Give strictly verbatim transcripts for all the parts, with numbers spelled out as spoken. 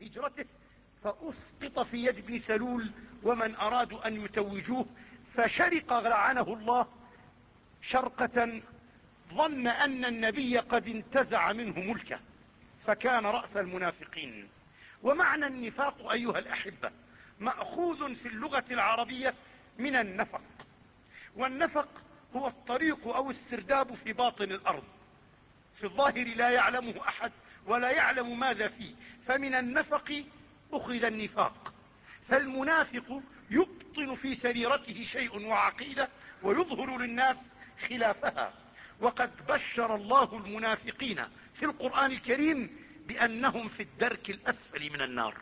هجرته فأسقط في يد ابن سلول ومن أرادوا أن يتوجوه، فشرق لعنه الله شرقة ظن أن النبي قد انتزع منه ملكه، فكان رأس المنافقين. ومعنى النفاق أيها الأحبة مأخوذ في اللغة العربية من النفق، والنفق هو الطريق أو السرداب في باطن الأرض، في الظاهر لا يعلمه أحد ولا يعلم ماذا فيه، فمن النفق أخذ النفاق. فالمنافق يبطن في سريرته شيء وعقيدة ويظهر للناس خلافها، وقد بشر الله المنافقين في القرآن الكريم بأنهم في الدرك الأسفل من النار.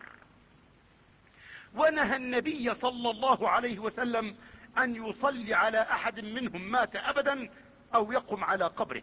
ونهى النبي صلى الله عليه وسلم أن يصلي على أحد منهم مات أبدا أو يقم على قبره.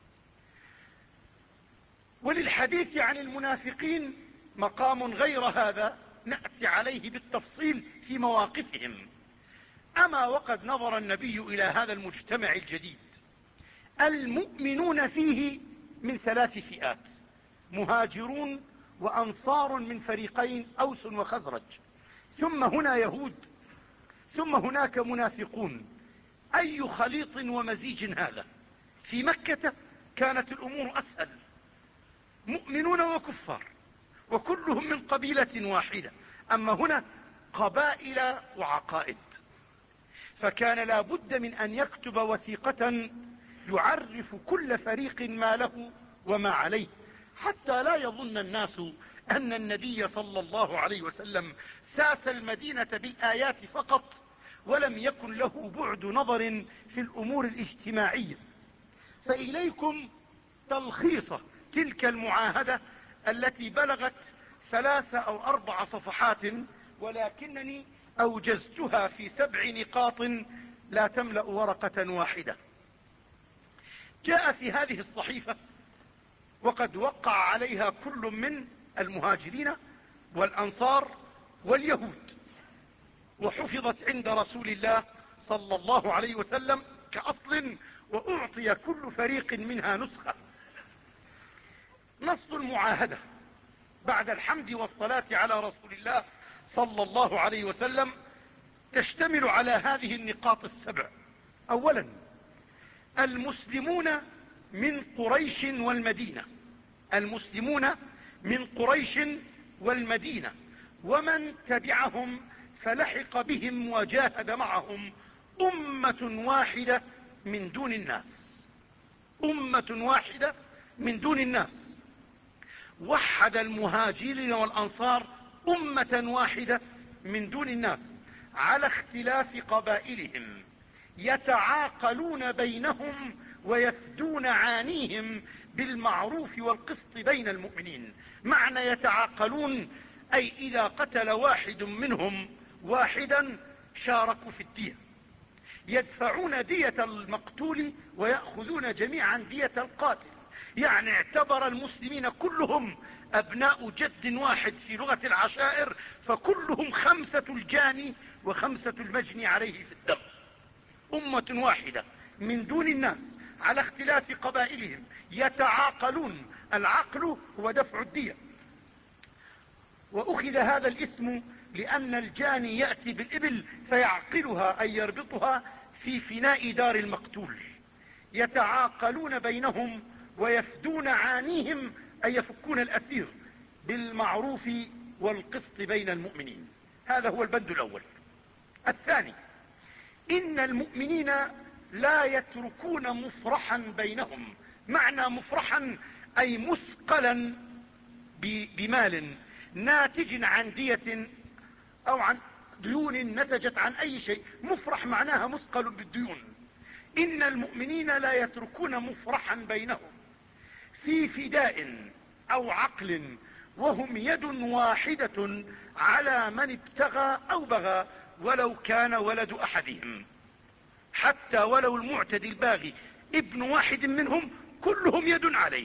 وللحديث عن المنافقين مقام غير هذا نأتي عليه بالتفصيل في مواقفهم. أما وقد نظر النبي إلى هذا المجتمع الجديد، المؤمنون فيه من ثلاث فئات: مهاجرون وأنصار من فريقين أوس وخزرج، ثم هنا يهود، ثم هناك منافقون. أي خليط ومزيج هذا! في مكة كانت الأمور أسهل، مؤمنون وكفار وكلهم من قبيلة واحدة، أما هنا قبائل وعقائد، فكان لا بد من أن يكتب وثيقة يعرف كل فريق ما له وما عليه، حتى لا يظن الناس أن النبي صلى الله عليه وسلم ساس المدينة بالآيات فقط ولم يكن له بعد نظر في الأمور الاجتماعية. فإليكم تلخيص تلك المعاهدة التي بلغت ثلاث أو أربع صفحات، ولكنني أوجزتها في سبع نقاط لا تملأ ورقة واحدة. جاء في هذه الصحيفة وقد وقع عليها كل من المهاجرين والأنصار واليهود، وحفظت عند رسول الله صلى الله عليه وسلم كأصل، وأعطي كل فريق منها نسخة. نص المعاهدة بعد الحمد والصلاة على رسول الله صلى الله عليه وسلم تشتمل على هذه النقاط السبع. أولا، المسلمون من قريش والمدينة، المسلمون من قريش والمدينة ومن تبعهم فلحق بهم وجاهد معهم أمة واحدة من دون الناس، أمة واحدة من دون الناس. وحد المهاجرين والأنصار أمة واحدة من دون الناس على اختلاف قبائلهم، يتعاقلون بينهم ويفدون عانيهم بالمعروف والقسط بين المؤمنين. معنى يتعاقلون أي إذا قتل واحد منهم واحدا شاركوا في الدية، يدفعون دية المقتول ويأخذون جميعا دية القاتل. يعني اعتبر المسلمين كلهم أبناء جد واحد في لغة العشائر، فكلهم خمسة الجاني وخمسة المجني عليه في الدم. أمة واحدة من دون الناس على اختلاف قبائلهم يتعاقلون، العقل هو دفع الدية. وأخذ هذا الاسم لأن الجاني يأتي بالإبل فيعقلها أي يربطها في فناء دار المقتول. يتعاقلون بينهم ويفدون عانيهم أي يفكون الأسير بالمعروف والقسط بين المؤمنين. هذا هو البند الأول. الثاني، إن المؤمنين لا يتركون مفرحا بينهم. معنى مفرحا أي مثقلا بمال ناتج عن دية أو عن ديون نتجت عن أي شيء. مفرح معناها مثقل بالديون. إن المؤمنين لا يتركون مفرحا بينهم في فداء أو عقل وهم يد واحدة على من ابتغى أو بغى ولو كان ولد أحدهم، حتى ولو المعتدي الباغي ابن واحد منهم كلهم يد عليه.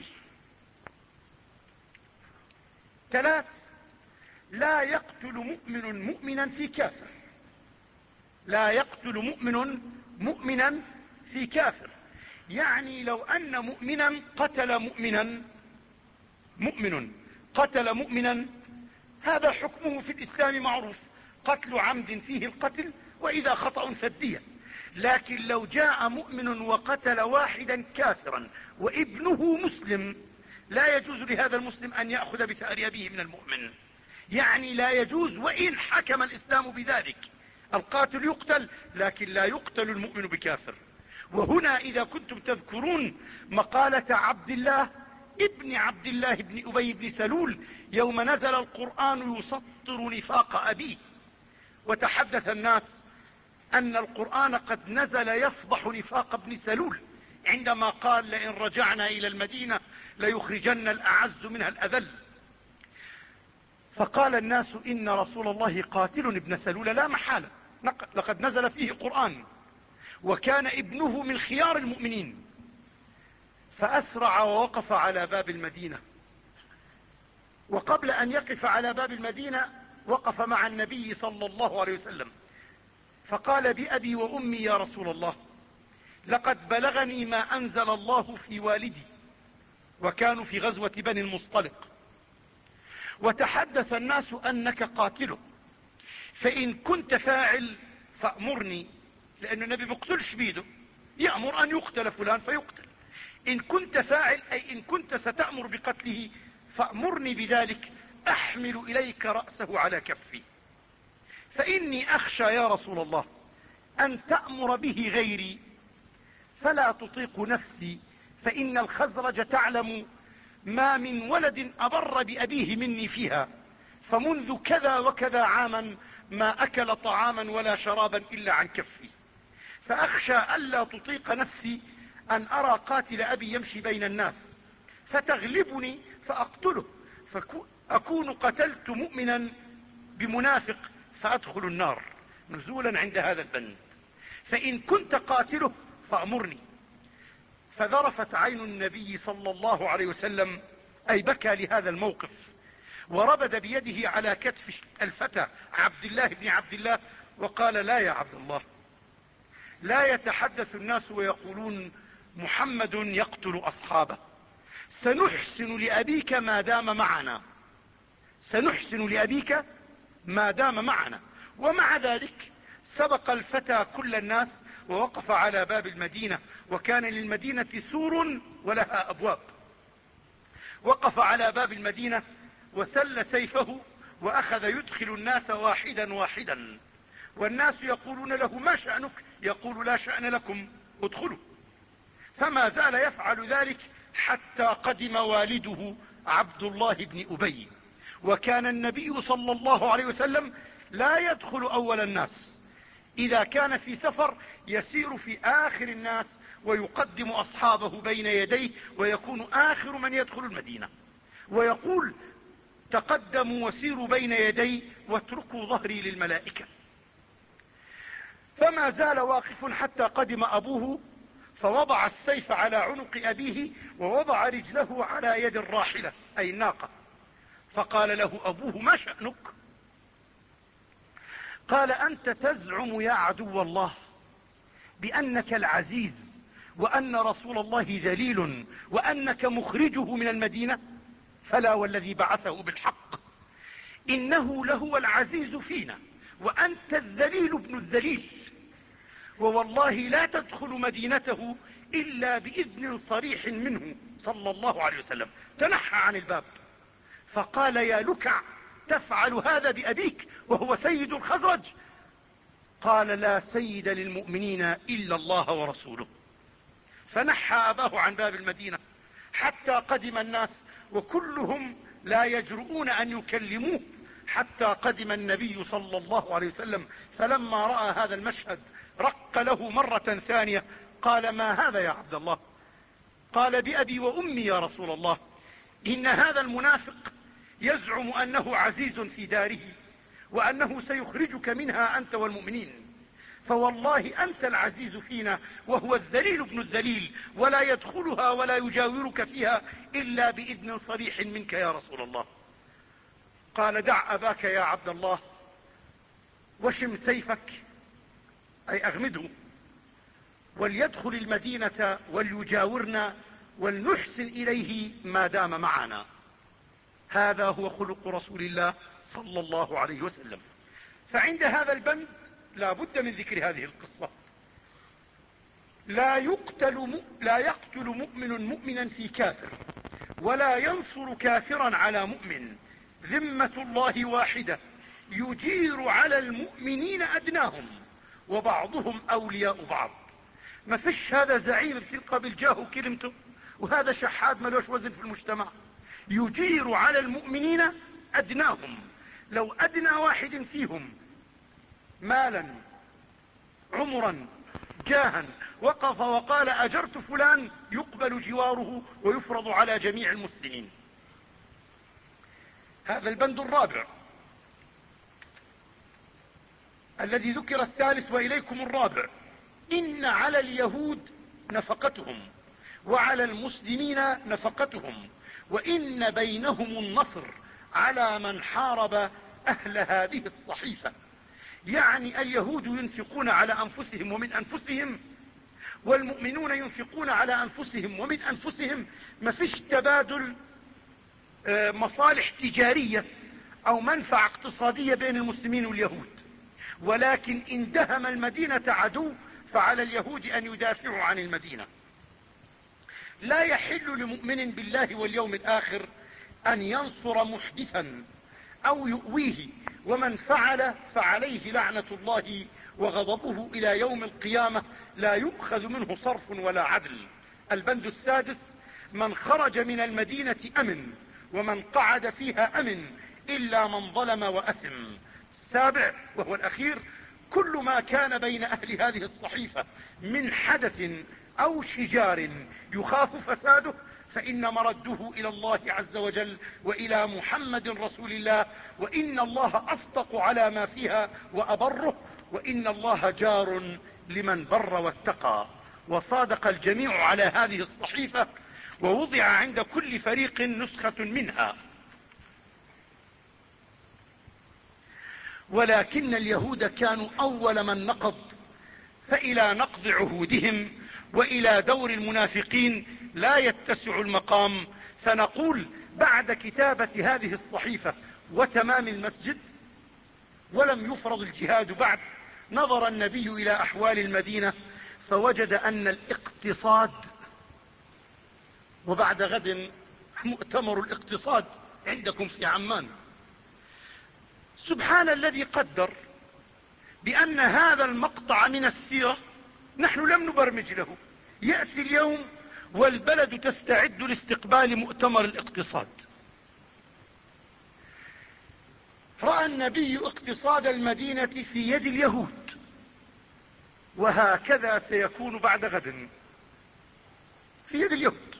ثلاث، لا يقتل مؤمن مؤمنا في كافر. لا يقتل مؤمن مؤمنا في كافر، يعني لو أن مؤمنا قتل مؤمنا، مؤمن قتل مؤمنا، هذا حكمه في الإسلام معروف، قتل عمد فيه القتل، وإذا خطأ فالدية. لكن لو جاء مؤمن وقتل واحدا كافرا وابنه مسلم، لا يجوز لهذا المسلم أن يأخذ بثأر أبيه من المؤمن، يعني لا يجوز وإن حكم الإسلام بذلك. القاتل يقتل، لكن لا يقتل المؤمن بكافر. وهنا إذا كنتم تذكرون مقالة عبد الله ابن عبد الله بن أبي بن سلول يوم نزل القرآن يسطر نفاق أبيه، وتحدث الناس أن القرآن قد نزل يفضح نفاق ابن سلول عندما قال لئن رجعنا إلى المدينة ليخرجن الأعز منها الأذل. فقال الناس إن رسول الله قاتل ابن سلول لا محالة، لقد نزل فيه قرآن، وكان ابنه من خيار المؤمنين. فأسرع ووقف على باب المدينة، وقبل أن يقف على باب المدينة وقف مع النبي صلى الله عليه وسلم، فقال بأبي وأمي يا رسول الله، لقد بلغني ما أنزل الله في والدي، وكانوا في غزوة بني المصطلق، وتحدث الناس أنك قاتله، فإن كنت فاعل فأمرني، لأن النبي بيقتلش بيده، يأمر أن يقتل فلان فيقتل. إن كنت فاعل أي إن كنت ستأمر بقتله فأمرني بذلك، أحمل إليك رأسه على كفي، فإني أخشى يا رسول الله أن تأمر به غيري فلا تطيق نفسي، فإن الخزرج تعلم ما من ولد أبر بأبيه مني فيها، فمنذ كذا وكذا عاما ما أكل طعاما ولا شرابا إلا عن كفي، فأخشى ألا تطيق نفسي أن أرى قاتل أبي يمشي بين الناس فتغلبني فأقتله، فأكون قتلت مؤمنا بمنافق فأدخل النار، نزولا عند هذا البند. فإن كنت قاتله فأمرني. فذرفت عين النبي صلى الله عليه وسلم، أي بكى لهذا الموقف، وربد بيده على كتف الفتى عبد الله بن عبد الله وقال لا يا عبد الله، لا يتحدث الناس ويقولون محمد يقتل أصحابه، سنحسن لأبيك ما دام معنا، سنحسن لأبيك ما دام معنا. ومع ذلك سبق الفتى كل الناس ووقف على باب المدينة، وكان للمدينة سور ولها أبواب، وقف على باب المدينة وسل سيفه وأخذ يدخل الناس واحدا واحدا، والناس يقولون له ما شأنك؟ يقول لا شأن لكم، ادخلوا. فما زال يفعل ذلك حتى قدم والده عبد الله بن أبي، وكان النبي صلى الله عليه وسلم لا يدخل أول الناس، إذا كان في سفر يسير في آخر الناس ويقدم أصحابه بين يديه، ويكون آخر من يدخل المدينة، ويقول تقدموا وسيروا بين يدي واتركوا ظهري للملائكة. فما زال واقف حتى قدم أبوه، فوضع السيف على عنق أبيه ووضع رجله على يد الراحلة أي الناقة، فقال له أبوه ما شأنك؟ قال أنت تزعم يا عدو الله بأنك العزيز، وأن رسول الله ذليل، وأنك مخرجه من المدينة، فلا والذي بعثه بالحق إنه لهو العزيز فينا، وأنت الذليل ابن الذليل، ووالله لا تدخل مدينته إلا بإذن صريح منه صلى الله عليه وسلم. تنحى عن الباب، فقال يا لكع تفعل هذا بأبيك وهو سيد الخزرج؟ قال لا سيد للمؤمنين إلا الله ورسوله. فنحى أباه عن باب المدينة حتى قدم الناس، وكلهم لا يجرؤون أن يكلموه، حتى قدم النبي صلى الله عليه وسلم، فلما رأى هذا المشهد رق له مرة ثانية، قال ما هذا يا عبد الله؟ قال بأبي وأمي يا رسول الله، إن هذا المنافق يزعم أنه عزيز في داره، وأنه سيخرجك منها أنت والمؤمنين، فوالله أنت العزيز فينا وهو الذليل ابن الذليل، ولا يدخلها ولا يجاورك فيها إلا بإذن صريح منك يا رسول الله. قال دع أباك يا عبد الله وشم سيفك، أي أغمده، وليدخل المدينة وليجاورنا ولنحسن إليه ما دام معنا. هذا هو خلق رسول الله صلى الله عليه وسلم. فعند هذا البند لا بد من ذكر هذه القصة. لا يقتل, لا يقتل مؤمن مؤمنا في كافر، ولا ينصر كافرا على مؤمن. ذمة الله واحدة، يجير على المؤمنين أدناهم، وبعضهم أولياء بعض. ما فيش هذا زعيم بتلقى بالجاه وكلمته، وهذا شحاد ملوش وزن في المجتمع. يجير على المؤمنين أدناهم. لو أدنى واحد فيهم مالا عمرا جاها وقف وقال أجرت فلان، يقبل جواره ويفرض على جميع المسلمين. هذا البند الرابع الذي ذكر الثالث. وإليكم الرابع: إن على اليهود نفقتهم، وعلى المسلمين نفقتهم، وإن بينهم النصر على من حارب أهل هذه الصحيفة. يعني اليهود ينفقون على أنفسهم ومن أنفسهم، والمؤمنون ينفقون على أنفسهم ومن أنفسهم. ما فيش تبادل مصالح تجارية أو منفعة اقتصادية بين المسلمين واليهود، ولكن إن دهم المدينة عدو فعلى اليهود أن يدافعوا عن المدينة. لا يحل لمؤمن بالله واليوم الآخر أن ينصر محدثا أو يؤويه، ومن فعل فعليه لعنة الله وغضبه إلى يوم القيامة، لا يؤخذ منه صرف ولا عدل. البند السادس: من خرج من المدينة أمن، ومن قعد فيها أمن، إلا من ظلم وأثم. السابع وهو الأخير: كل ما كان بين أهل هذه الصحيفة من حدث أو شجار يخاف فساده، فإن مرده إلى الله عز وجل وإلى محمد رسول الله، وإن الله أصدق على ما فيها وأبره، وإن الله جار لمن بر واتقى. وصادق الجميع على هذه الصحيفة، ووضع عند كل فريق نسخة منها. ولكن اليهود كانوا أول من نقض، فإلى نقض عهودهم وإلى دور المنافقين لا يتسع المقام. فنقول: بعد كتابة هذه الصحيفة وتمام المسجد ولم يفرض الجهاد بعد، نظر النبي إلى أحوال المدينة فوجد أن الاقتصاد، وبعد غد مؤتمر الاقتصاد عندكم في عمان، سبحان الذي قدر بأن هذا المقطع من السيرة نحن لم نبرمج له، يأتي اليوم والبلد تستعد لاستقبال مؤتمر الاقتصاد. رأى النبي اقتصاد المدينة في يد اليهود، وهكذا سيكون بعد غد في يد اليهود.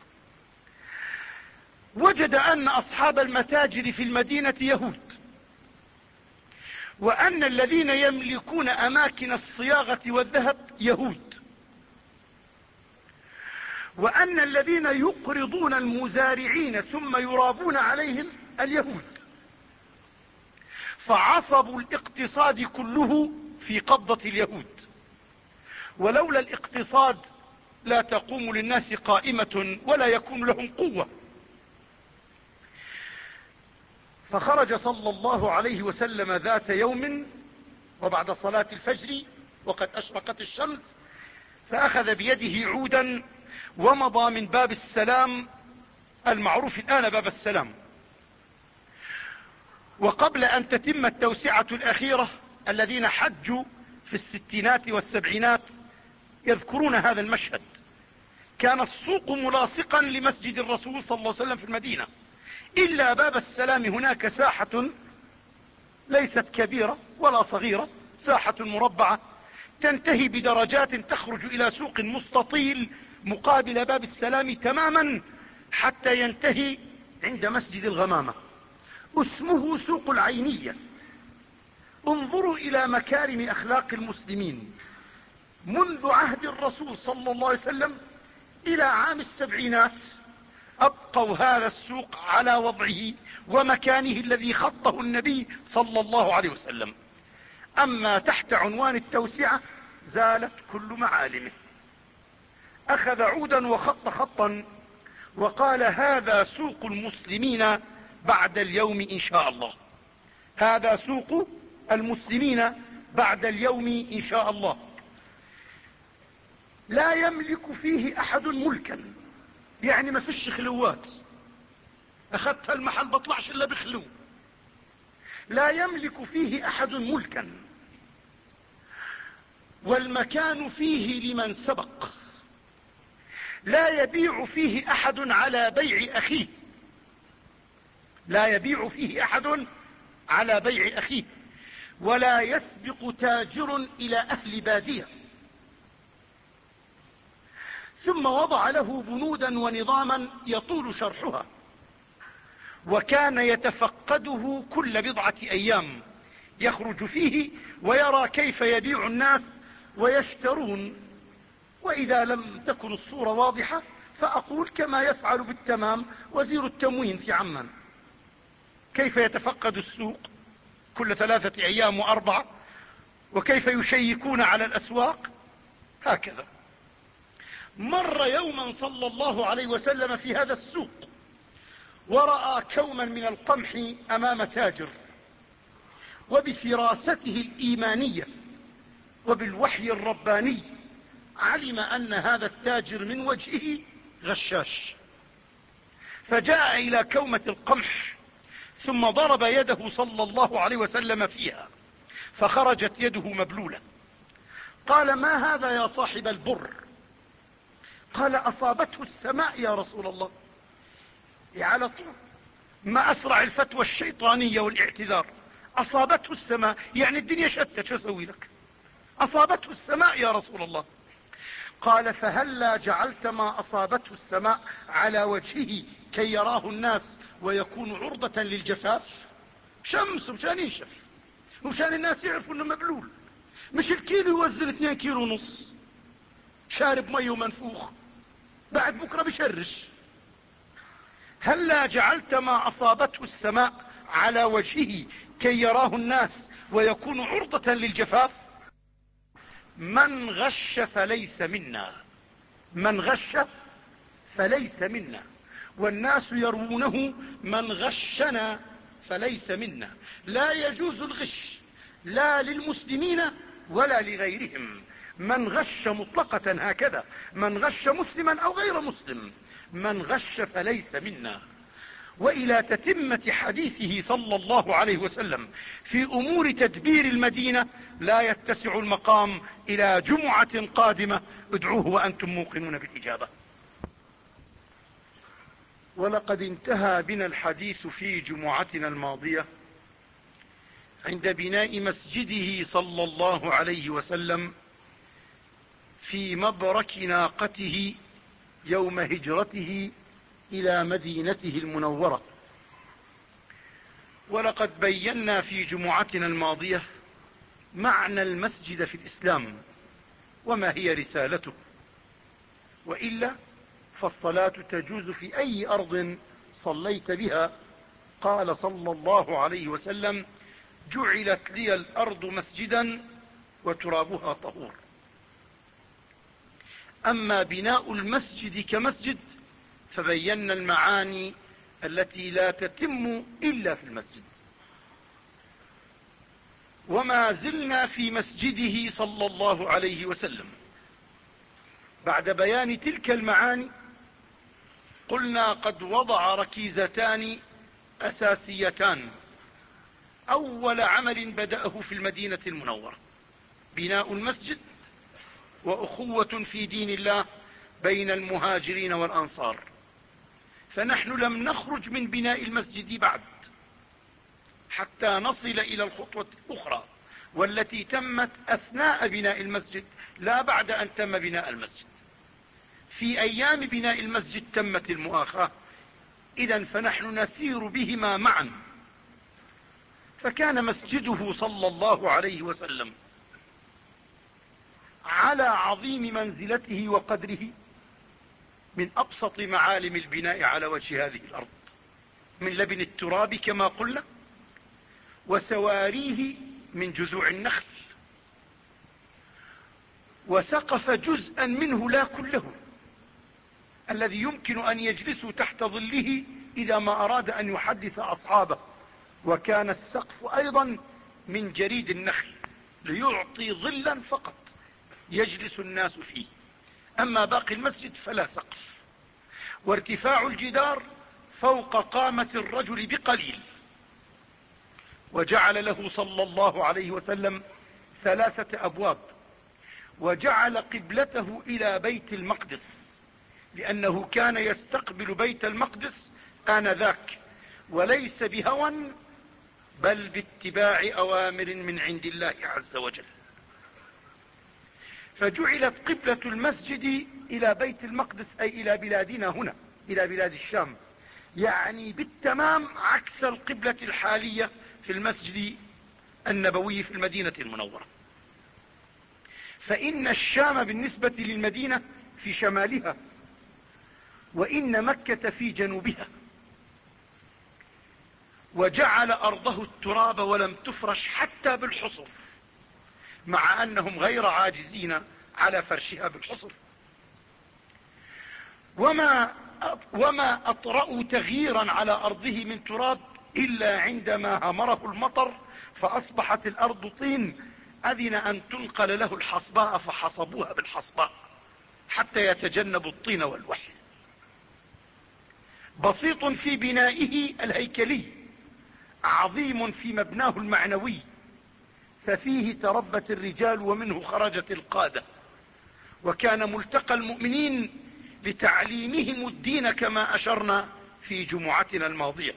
وجد أن أصحاب المتاجر في المدينة يهود، وأن الذين يملكون أماكن الصياغة والذهب يهود، وأن الذين يقرضون المزارعين ثم يرابون عليهم اليهود. فعصب الاقتصاد كله في قبضة اليهود، ولولا الاقتصاد لا تقوم للناس قائمة ولا يكون لهم قوة. فخرج صلى الله عليه وسلم ذات يوم وبعد صلاة الفجر وقد أشرقت الشمس، فأخذ بيده عودا ومضى من باب السلام المعروف الآن باب السلام. وقبل أن تتم التوسعة الأخيرة، الذين حجوا في الستينات والسبعينات يذكرون هذا المشهد، كان السوق ملاصقا لمسجد الرسول صلى الله عليه وسلم في المدينة، إلا باب السلام هناك ساحة ليست كبيرة ولا صغيرة، ساحة مربعة تنتهي بدرجات تخرج إلى سوق مستطيل مقابل باب السلام تماما، حتى ينتهي عند مسجد الغمامة، اسمه سوق العينية. انظروا إلى مكارم أخلاق المسلمين منذ عهد الرسول صلى الله عليه وسلم إلى عام السبعينات، أبقوا هذا السوق على وضعه ومكانه الذي خطه النبي صلى الله عليه وسلم. أما تحت عنوان التوسعة زالت كل معالمه. أخذ عودا وخط خطا وقال: هذا سوق المسلمين بعد اليوم إن شاء الله. هذا سوق المسلمين بعد اليوم إن شاء الله. لا يملك فيه أحد ملكا، يعني ما فيش خلوات، أخذت المحل بطلعش إلا بخلو. لا يملك فيه أحد ملكا، والمكان فيه لمن سبق. لا يبيع فيه أحد على بيع أخيه، لا يبيع فيه أحد على بيع أخيه، ولا يسبق تاجر إلى أهل بادية. ثم وضع له بنودا ونظاما يطول شرحها، وكان يتفقده كل بضعة أيام، يخرج فيه ويرى كيف يبيع الناس ويشترون. وإذا لم تكن الصورة واضحة فأقول كما يفعل بالتمام وزير التموين في عمان، كيف يتفقد السوق كل ثلاثة أيام وأربعة، وكيف يشيكون على الأسواق. هكذا مر يوما صلى الله عليه وسلم في هذا السوق، ورأى كوما من القمح أمام تاجر، وبفراسته الإيمانية وبالوحي الرباني علم أن هذا التاجر من وجهه غشاش، فجاء إلى كومة القمح ثم ضرب يده صلى الله عليه وسلم فيها، فخرجت يده مبلولة. قال: ما هذا يا صاحب البر؟ قال: أصابته السماء يا رسول الله. على طول، ما أسرع الفتوى الشيطانية والاعتذار. أصابته السماء يعني الدنيا شتت، شو اسوي لك؟ أصابته السماء يا رسول الله. قال: فهلا جعلت ما أصابته السماء على وجهه كي يراه الناس ويكون عرضة للجفاف؟ شمس مشان ينشف ومشان الناس يعرفوا انه مبلول، مش الكيلو يوزن اثنين كيلو ونص شارب مي ومنفوخ بعد بكرة بشرش. هلا جعلت ما أصابته السماء على وجهه كي يراه الناس ويكون عرضة للجفاف؟ من غش فليس منا، من غش فليس منا، والناس يروونه من غشنا فليس منا. لا يجوز الغش لا للمسلمين ولا لغيرهم. من غش مطلقة هكذا، من غش مسلما أو غير مسلم، من غش فليس منا. وإلى تتمة حديثه صلى الله عليه وسلم في أمور تدبير المدينة لا يتسع المقام إلى جمعة قادمة، ادعوه وأنتم موقنون بالإجابة. ولقد انتهى بنا الحديث في جمعتنا الماضية عند بناء مسجده صلى الله عليه وسلم في مبرك ناقته يوم هجرته إلى مدينته المنورة. ولقد بينا في جمعتنا الماضية معنى المسجد في الإسلام وما هي رسالته، وإلا فالصلاة تجوز في أي أرض صليت بها. قال صلى الله عليه وسلم: جعلت لي الأرض مسجدا وترابها طهور. أما بناء المسجد كمسجد فبينا المعاني التي لا تتم إلا في المسجد. وما زلنا في مسجده صلى الله عليه وسلم. بعد بيان تلك المعاني قلنا قد وضع ركيزتان أساسيتان أول عمل بدأه في المدينة المنورة: بناء المسجد وأخوة في دين الله بين المهاجرين والأنصار. فنحن لم نخرج من بناء المسجد بعد حتى نصل إلى الخطوة الأخرى والتي تمت أثناء بناء المسجد لا بعد أن تم بناء المسجد. في أيام بناء المسجد تمت المؤاخاة، إذن فنحن نسير بهما معا. فكان مسجده صلى الله عليه وسلم على عظيم منزلته وقدره من أبسط معالم البناء على وجه هذه الأرض، من لبن التراب كما قلنا، وسواريه من جذوع النخل، وسقف جزءا منه لا كله الذي يمكن أن يجلسوا تحت ظله إذا ما أراد أن يحدث أصحابه وكان السقف أيضا من جريد النخل ليعطي ظلا فقط يجلس الناس فيه، أما باقي المسجد فلا سقف. وارتفاع الجدار فوق قامة الرجل بقليل. وجعل له صلى الله عليه وسلم ثلاثة أبواب، وجعل قبلته إلى بيت المقدس، لأنه كان يستقبل بيت المقدس آنذاك، وليس بهوى بل باتباع أوامر من عند الله عز وجل. فجعلت قبلة المسجد إلى بيت المقدس، أي إلى بلادنا هنا، إلى بلاد الشام، يعني بالتمام عكس القبلة الحالية في المسجد النبوي في المدينة المنورة. فإن الشام بالنسبة للمدينة في شمالها، وإن مكة في جنوبها. وجعل أرضه التراب ولم تفرش حتى بالحصر، مع أنهم غير عاجزين على فرشها بالحصر. وما وما أطرأوا تغييرا على أرضه من تراب إلا عندما همره المطر فأصبحت الأرض طين، أذن أن تنقل له الحصباء فحصبوها بالحصباء حتى يتجنبوا الطين والوحل. بسيط في بنائه الهيكلي، عظيم في مبناه المعنوي، ففيه تربت الرجال ومنه خرجت القادة، وكان ملتقى المؤمنين لتعليمهم الدين كما أشرنا في جمعتنا الماضية.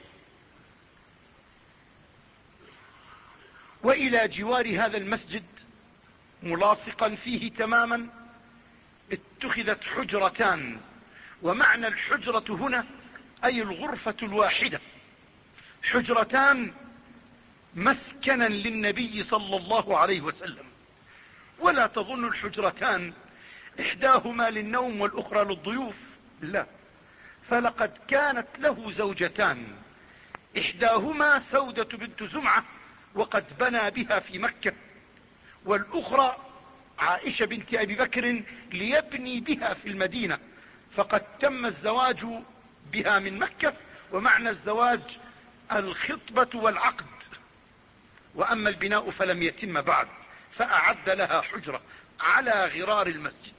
وإلى جوار هذا المسجد ملاصقا فيه تماما اتخذت حجرتان، ومعنى الحجرة هنا أي الغرفة الواحدة، حجرتان مسكنا للنبي صلى الله عليه وسلم. ولا تظن الحجرتان إحداهما للنوم والأخرى للضيوف، لا، فلقد كانت له زوجتان، إحداهما سودة بنت زمعة وقد بنى بها في مكة، والأخرى عائشة بنت أبي بكر ليبني بها في المدينة، فقد تم الزواج بها من مكة. ومعنى الزواج الخطبة والعقد، وأما البناء فلم يتم بعد، فأعد لها حجرة على غرار المسجد.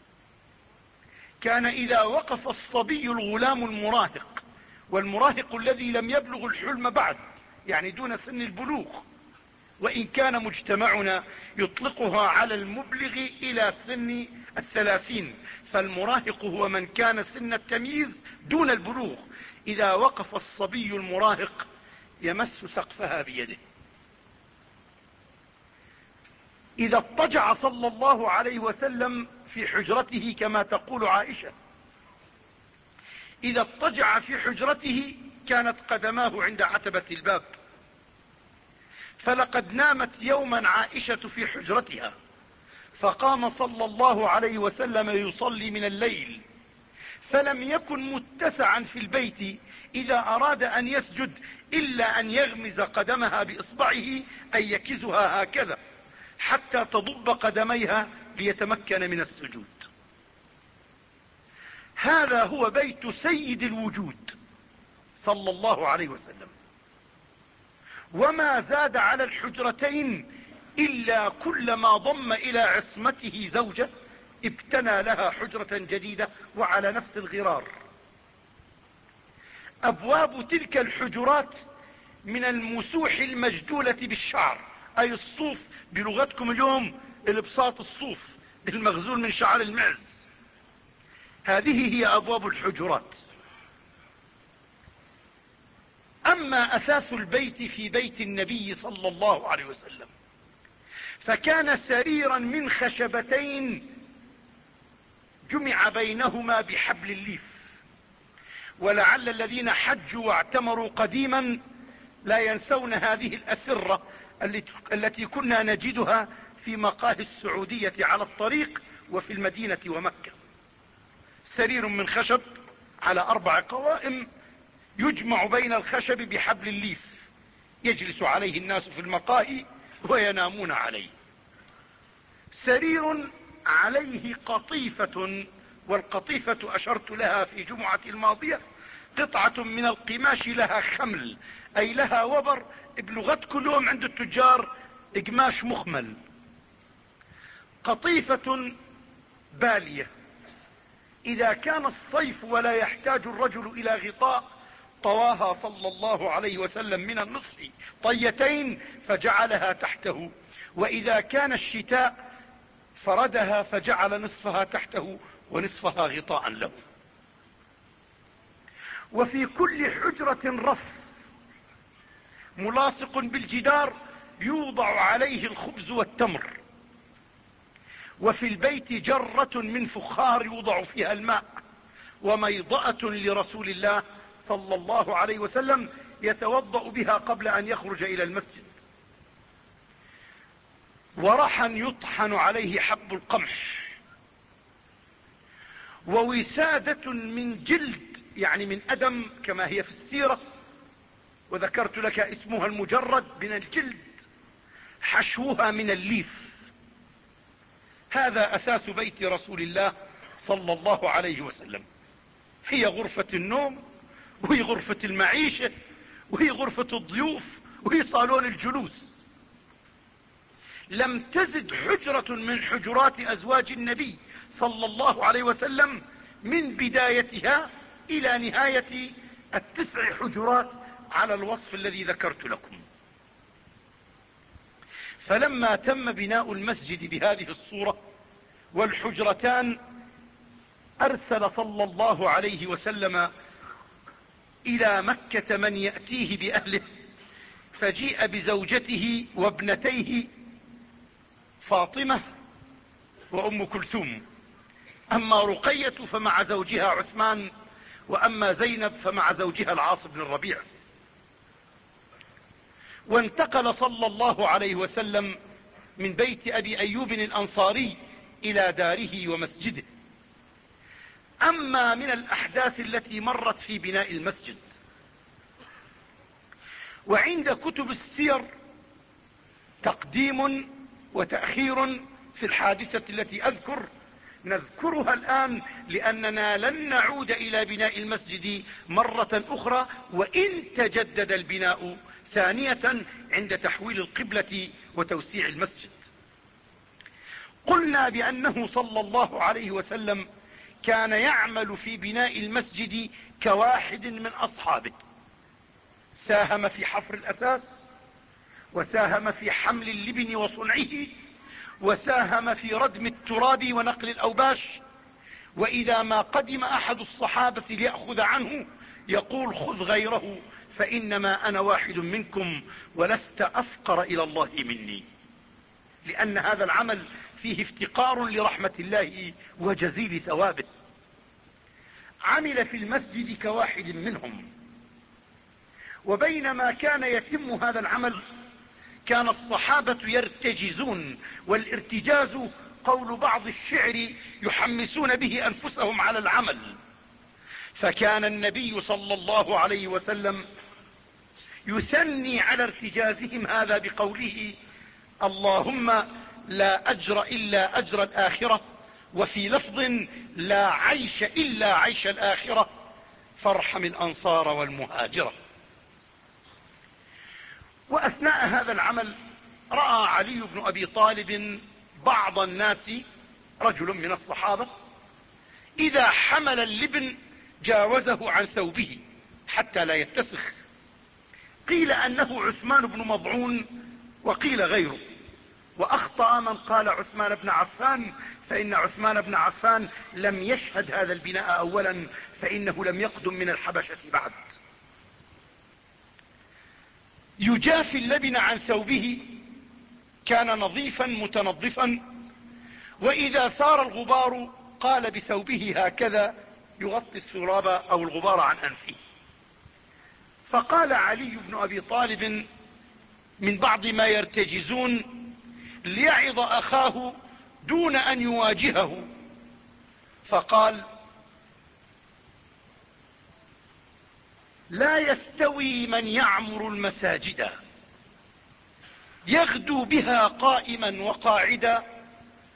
كان إذا وقف الصبي الغلام المراهق، والمراهق الذي لم يبلغ الحلم بعد، يعني دون سن البلوغ، وإن كان مجتمعنا يطلقها على المبلغ إلى سن الثلاثين، فالمراهق هو من كان سن التمييز دون البلوغ. إذا وقف الصبي المراهق يمس سقفها بيده. إذا اضطجع صلى الله عليه وسلم في حجرته كما تقول عائشة، إذا اضطجع في حجرته كانت قدماه عند عتبة الباب. فلقد نامت يوما عائشة في حجرتها، فقام صلى الله عليه وسلم يصلي من الليل، فلم يكن متسعا في البيت إذا أراد أن يسجد إلا أن يغمز قدمها بإصبعه، أي يكزها هكذا حتى تضب قدميها ليتمكن من السجود. هذا هو بيت سيد الوجود صلى الله عليه وسلم. وما زاد على الحجرتين إلا كلما ضم إلى عصمته زوجة ابتنى لها حجرة جديدة وعلى نفس الغرار. أبواب تلك الحجرات من المسوح المجدولة بالشعر، أي الصوف بلغتكم اليوم البساط الصوف المغزول من شعر المعز. هذه هي أبواب الحجرات. أما أثاث البيت في بيت النبي صلى الله عليه وسلم فكان سريرا من خشبتين جمع بينهما بحبل الليف. ولعل الذين حجوا واعتمروا قديما لا ينسون هذه الأسرة التي كنا نجدها في مقاهي السعودية على الطريق وفي المدينة ومكة. سرير من خشب على أربع قوائم يجمع بين الخشب بحبل الليف، يجلس عليه الناس في المقاهي وينامون عليه. سرير عليه قطيفة، والقطيفة أشرت لها في جمعة الماضية، قطعة من القماش لها خمل، أي لها وبر، بلغتكم اليوم عند التجار قماش مخمل. قطيفة بالية، إذا كان الصيف ولا يحتاج الرجل إلى غطاء طواها صلى الله عليه وسلم من النصف طيتين فجعلها تحته، وإذا كان الشتاء فردها فجعل نصفها تحته ونصفها غطاء له. وفي كل حجرة رف ملاصق بالجدار يوضع عليه الخبز والتمر، وفي البيت جرة من فخار يوضع فيها الماء، وميضأة لرسول الله صلى الله عليه وسلم يتوضأ بها قبل أن يخرج إلى المسجد، ورحا يطحن عليه حب القمح، ووسادة من جلد يعني من أدم كما هي في السيرة، وذكرت لك اسمها المجرد من الجلد، حشوها من الليف. هذا أساس بيت رسول الله صلى الله عليه وسلم. هي غرفة النوم، وهي غرفة المعيشة، وهي غرفة الضيوف، وهي صالون الجلوس. لم تزد حجرة من حجرات أزواج النبي صلى الله عليه وسلم من بدايتها إلى نهاية التسع حجرات على الوصف الذي ذكرت لكم. فلما تم بناء المسجد بهذه الصورة والحجرتان، أرسل صلى الله عليه وسلم إلى مكة من يأتيه بأهله، فجيء بزوجته وابنتيه فاطمة وأم كلثوم. أما رقية فمع زوجها عثمان، وأما زينب فمع زوجها العاص بن الربيع. وانتقل صلى الله عليه وسلم من بيت أبي أيوب الأنصاري إلى داره ومسجده. أما من الأحداث التي مرت في بناء المسجد، وعند كتب السير تقديم وتأخير في الحادثة التي أذكر، نذكرها الآن لأننا لن نعود إلى بناء المسجد مرة أخرى، وإن تجدد البناء ثانية عند تحويل القبلة وتوسيع المسجد. قلنا بأنه صلى الله عليه وسلم كان يعمل في بناء المسجد كواحد من أصحابه، ساهم في حفر الأساس، وساهم في حمل اللبن وصنعه، وساهم في ردم التراب ونقل الأوباش. وإذا ما قدم أحد الصحابة ليأخذ عنه يقول: خذ غيره فإنما أنا واحد منكم ولست أفقر إلى الله مني، لأن هذا العمل فيه افتقار لرحمة الله وجزيل ثوابه. عمل في المسجد كواحد منهم. وبينما كان يتم هذا العمل كان الصحابة يرتجزون، والارتجاز قول بعض الشعر يحمسون به أنفسهم على العمل. فكان النبي صلى الله عليه وسلم يثني على ارتجازهم هذا بقوله: اللهم لا أجر إلا أجر الآخرة، وفي لفظ: لا عيش إلا عيش الآخرة، فارحم الأنصار والمهاجرة. وأثناء هذا العمل رأى علي بن أبي طالب بعض الناس، رجل من الصحابة، إذا حمل اللبن جاوزه عن ثوبه حتى لا يتسخ. قيل أنه عثمان بن مضعون وقيل غيره، وأخطأ من قال عثمان بن عفان، فإن عثمان بن عفان لم يشهد هذا البناء أولا، فإنه لم يقدم من الحبشة بعد. يجافي اللبن عن ثوبه، كان نظيفا متنظفا، وإذا ثار الغبار قال بثوبه هكذا يغطي التراب أو الغبار عن أنفه. فقال علي بن أبي طالب من بعض ما يرتجزون ليعظ أخاه دون أن يواجهه، فقال: لا يستوي من يعمر المساجد يغدو بها قائما وقاعدا،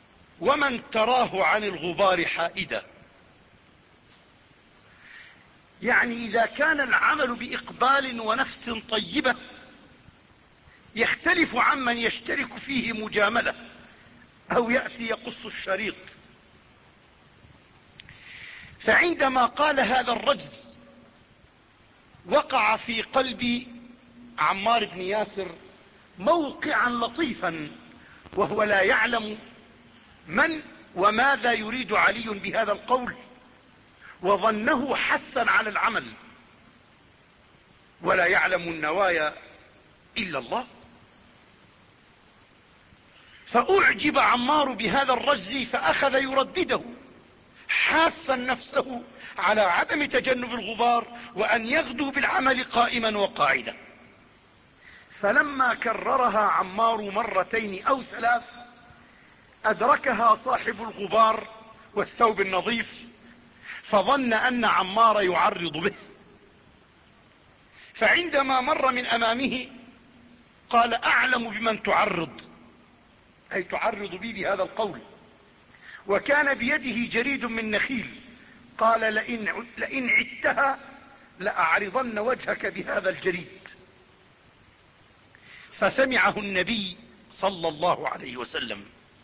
ومن تراه عن الغبار حائدا. يعني إذا كان العمل بإقبال ونفس طيبة يختلف عمن يشترك فيه مجاملة أو يأتي يقص الشريط. فعندما قال هذا الرجز وقع في قلب عمار بن ياسر موقعا لطيفا، وهو لا يعلم من وماذا يريد علي بهذا القول، وظنه حثا على العمل، ولا يعلم النوايا إلا الله. فأعجب عمار بهذا الرجز فأخذ يردده حاثا نفسه على عدم تجنب الغبار وأن يغدو بالعمل قائما وقاعدا. فلما كررها عمار مرتين أو ثلاث أدركها صاحب الغبار والثوب النظيف، فظن أن عمار يعرض به، فعندما مر من أمامه قال: أعلم بمن تعرض، أي تعرض بي بهذا القول. وكان بيده جريد من نخيل، قال: لئن, لئن عدتها لأعرضن وجهك بهذا الجريد. فسمعه النبي صلى الله عليه وسلم.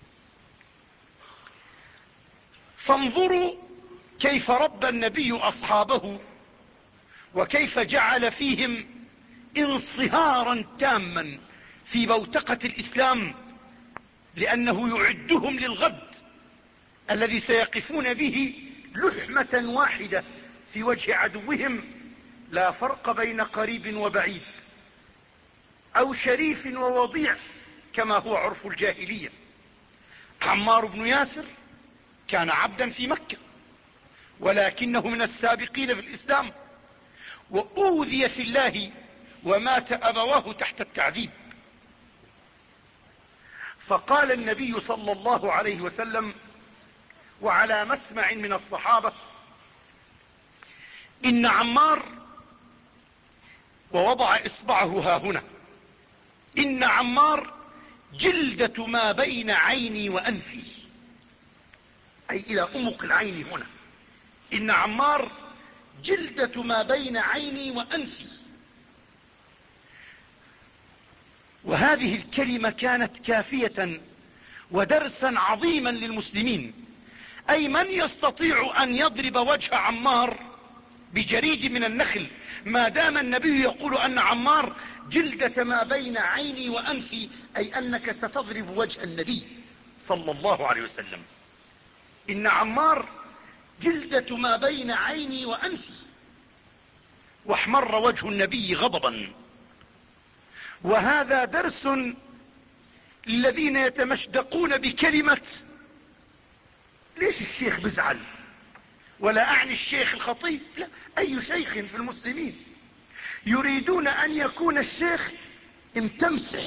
فانظروا كيف ربى النبي أصحابه، وكيف جعل فيهم انصهارا تاما في بوتقة الإسلام، لأنه يعدهم للغد الذي سيقفون به لحمة واحدة في وجه عدوهم، لا فرق بين قريب وبعيد أو شريف ووضيع كما هو عرف الجاهلية. عمار بن ياسر كان عبدا في مكة، ولكنه من السابقين في الإسلام، وأوذي في الله ومات أبواه تحت التعذيب. فقال النبي صلى الله عليه وسلم وعلى مسمع من الصحابة: إن عمار، ووضع إصبعه ها هنا، إن عمار جلدة ما بين عيني وأنفي، أي إلى أمق العين هنا. إن عمار جلدة ما بين عيني وأنفي. وهذه الكلمة كانت كافية ودرسا عظيما للمسلمين، أي من يستطيع أن يضرب وجه عمار بجريد من النخل ما دام النبي يقول أن عمار جلدة ما بين عيني وأنفي، أي أنك ستضرب وجه النبي صلى الله عليه وسلم. إن عمار جلدة ما بين عيني وأنفي. واحمر وجه النبي غضبا. وهذا درس للذين يتمشدقون بكلمة ليش الشيخ بزعل، ولا أعني الشيخ الخطيب، لا، أي شيخ في المسلمين يريدون أن يكون الشيخ امتمسح،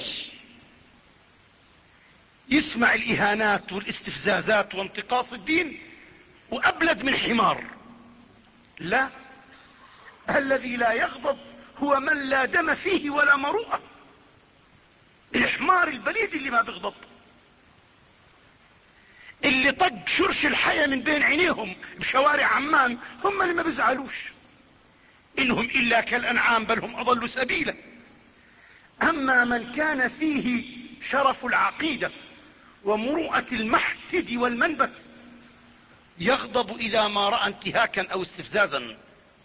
يسمع الإهانات والاستفزازات وانتقاص الدين وأبلد من حمار. لا، الذي لا يغضب هو من لا دم فيه ولا مروءة. الحمار البليد اللي ما بيغضب، اللي طق شرش الحياة من بين عينيهم بشوارع عمان، هم اللي ما بيزعلوش. إنهم إلا كالأنعام بل هم أضلوا سبيلا. أما من كان فيه شرف العقيدة ومروءة المحتد والمنبت يغضب إذا ما رأى انتهاكا أو استفزازا.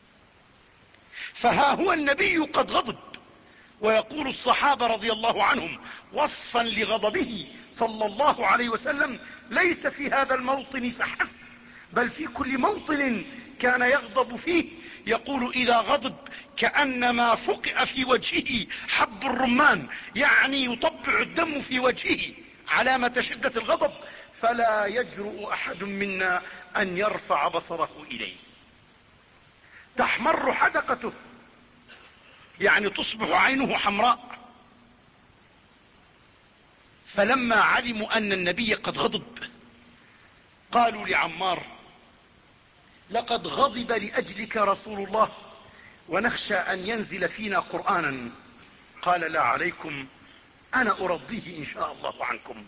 فها هو النبي قد غضب، ويقول الصحابة رضي الله عنهم وصفا لغضبه صلى الله عليه وسلم: ليس في هذا الموطن فحسب، بل في كل موطن كان يغضب فيه. يقول إذا غضب كأنما فقئ في وجهه حب الرمان، يعني يطبع الدم في وجهه علامة شدة الغضب، فلا يجرؤ أحد منا أن يرفع بصره إليه. تحمر حدقته، يعني تصبح عينه حمراء. فلما علموا أن النبي قد غضب قالوا لعمار: لقد غضب لأجلك رسول الله ونخشى أن ينزل فينا قرآنا. قال: لا عليكم، أنا أرضيه إن شاء الله عنكم.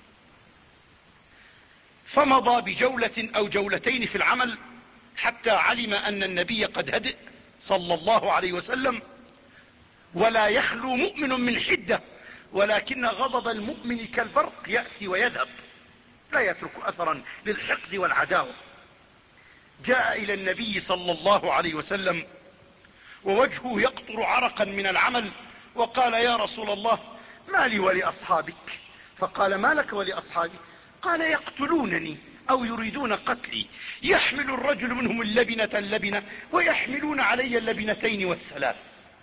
فمضى بجولة أو جولتين في العمل حتى علم أن النبي قد هدئ صلى الله عليه وسلم. ولا يخلو مؤمن من حدة، ولكن غضب المؤمن كالبرق يأتي ويذهب، لا يترك أثرا للحقد والعداوة. جاء إلى النبي صلى الله عليه وسلم ووجهه يقطر عرقا من العمل، وقال: يا رسول الله، ما لي ولأصحابك؟ فقال: ما لك ولأصحابي؟ قال: يقتلونني أو يريدون قتلي، يحمل الرجل منهم اللبنة اللبنة ويحملون علي اللبنتين والثلاث.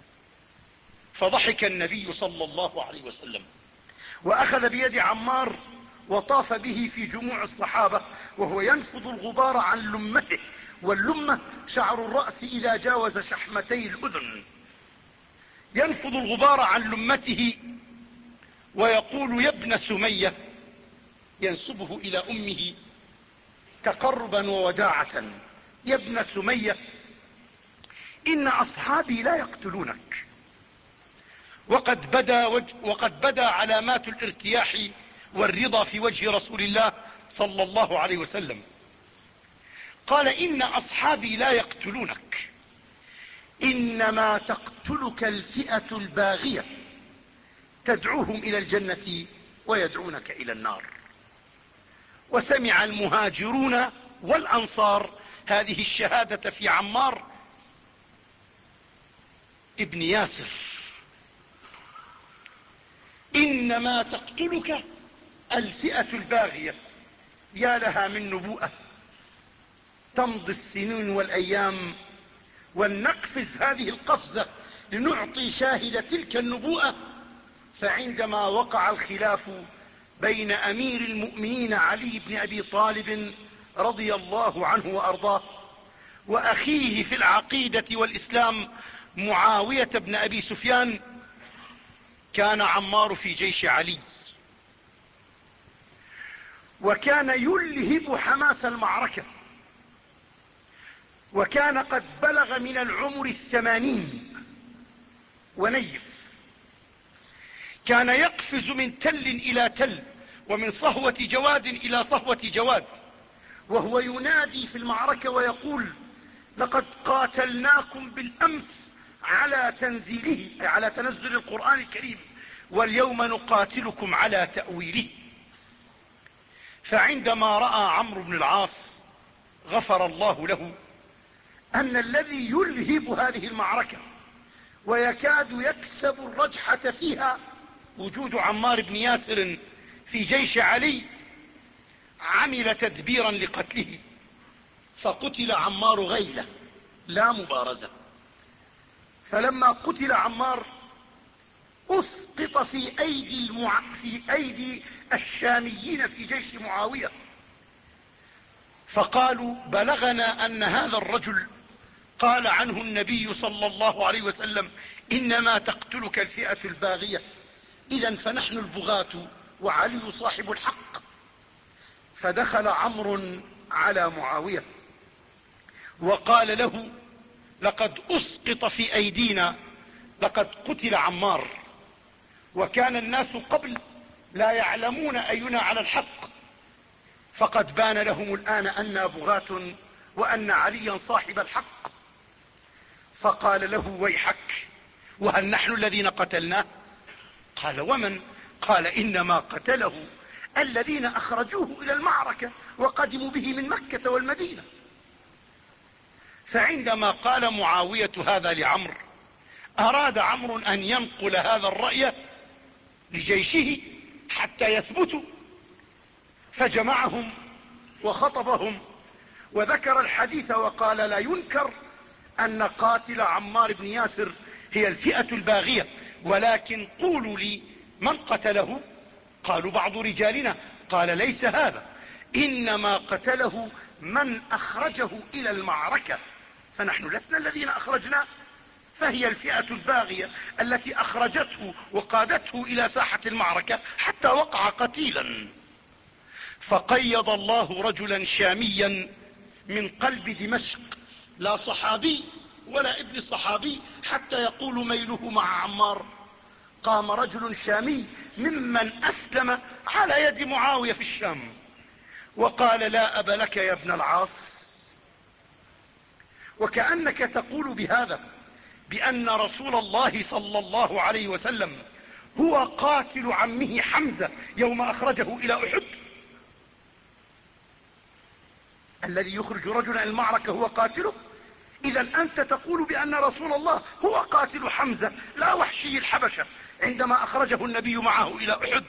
فضحك النبي صلى الله عليه وسلم وأخذ بيد عمار وطاف به في جموع الصحابة وهو ينفض الغبار عن لمته، واللمة شعر الرأس إذا جاوز شحمتي الأذن. ينفض الغبار عن لمته ويقول: يا ابن سمية، ينسبه إلى أمه تقربا ووداعة: يا ابن سمية، إن أصحابي لا يقتلونك. وقد بدا, وج... وقد بدا علامات الارتياح والرضا في وجه رسول الله صلى الله عليه وسلم. قال: إن أصحابي لا يقتلونك، إنما تقتلك الفئة الباغية تدعوهم إلى الجنة ويدعونك إلى النار. وسمع المهاجرون والأنصار هذه الشهادة في عمار ابن ياسر: إنما تقتلك الفئة الباغية. يا لها من نبوءة! تمضي السنين والأيام ولنقفز هذه القفزة لنعطي شاهد تلك النبوءة. فعندما وقع الخلاف بين أمير المؤمنين علي بن أبي طالب رضي الله عنه وأرضاه وأخيه في العقيدة والإسلام معاوية بن أبي سفيان، كان عمار في جيش علي، وكان يلهب حماس المعركة، وكان قد بلغ من العمر الثمانين ونيف. كان يقفز من تل إلى تل ومن صهوة جواد إلى صهوة جواد، وهو ينادي في المعركة ويقول: لقد قاتلناكم بالأمس على تنزيله، على تنزل القرآن الكريم، واليوم نقاتلكم على تأويله. فعندما رأى عمرو بن العاص غفر الله له أن الذي يلهب هذه المعركة ويكاد يكسب الرجحة فيها وجود عمار بن ياسر في جيش علي، عمل تدبيرا لقتله، فقتل عمار غيلة لا مبارزة. فلما قتل عمار أسقط في أيدي, المع... في أيدي الشاميين في جيش معاوية، فقالوا: بلغنا أن هذا الرجل قال عنه النبي صلى الله عليه وسلم: إنما تقتلك الفئة الباغية، إذن فنحن البغاة وعلي صاحب الحق. فدخل عمرو على معاوية وقال له: لقد أسقط في أيدينا، لقد قتل عمار، وكان الناس قبل لا يعلمون أينا على الحق، فقد بان لهم الآن أننا بغاة وأن عليا صاحب الحق. فقال له: ويحك، وهل نحن الذين قتلناه؟ قال: ومن؟ قال: إنما قتله الذين أخرجوه إلى المعركة وقدموا به من مكة والمدينة. فعندما قال معاوية هذا لعمرو، أراد عمرو أن ينقل هذا الرأي لجيشه حتى يثبتوا، فجمعهم وخطبهم وذكر الحديث وقال: لا ينكر أن قاتل عمار بن ياسر هي الفئة الباغية، ولكن قولوا لي من قتله؟ قالوا: بعض رجالنا. قال: ليس هذا، إنما قتله من أخرجه إلى المعركة، فنحن لسنا الذين أخرجناه، فهي الفئة الباغية التي أخرجته وقادته إلى ساحة المعركة حتى وقع قتيلا. فقيض الله رجلا شاميا من قلب دمشق، لا صحابي ولا ابن صحابي حتى يقول ميله مع عمار. قام رجل شامي ممن أسلم على يد معاوية في الشام وقال: لا أب لك يا ابن العاص، وكأنك تقول بهذا بأن رسول الله صلى الله عليه وسلم هو قاتل عمه حمزة يوم أخرجه إلى أحد. الذي يخرج رجلا المعركة هو قاتله. إذا أنت تقول بأن رسول الله هو قاتل حمزة لا وحشي الحبشة عندما أخرجه النبي معه إلى أحد.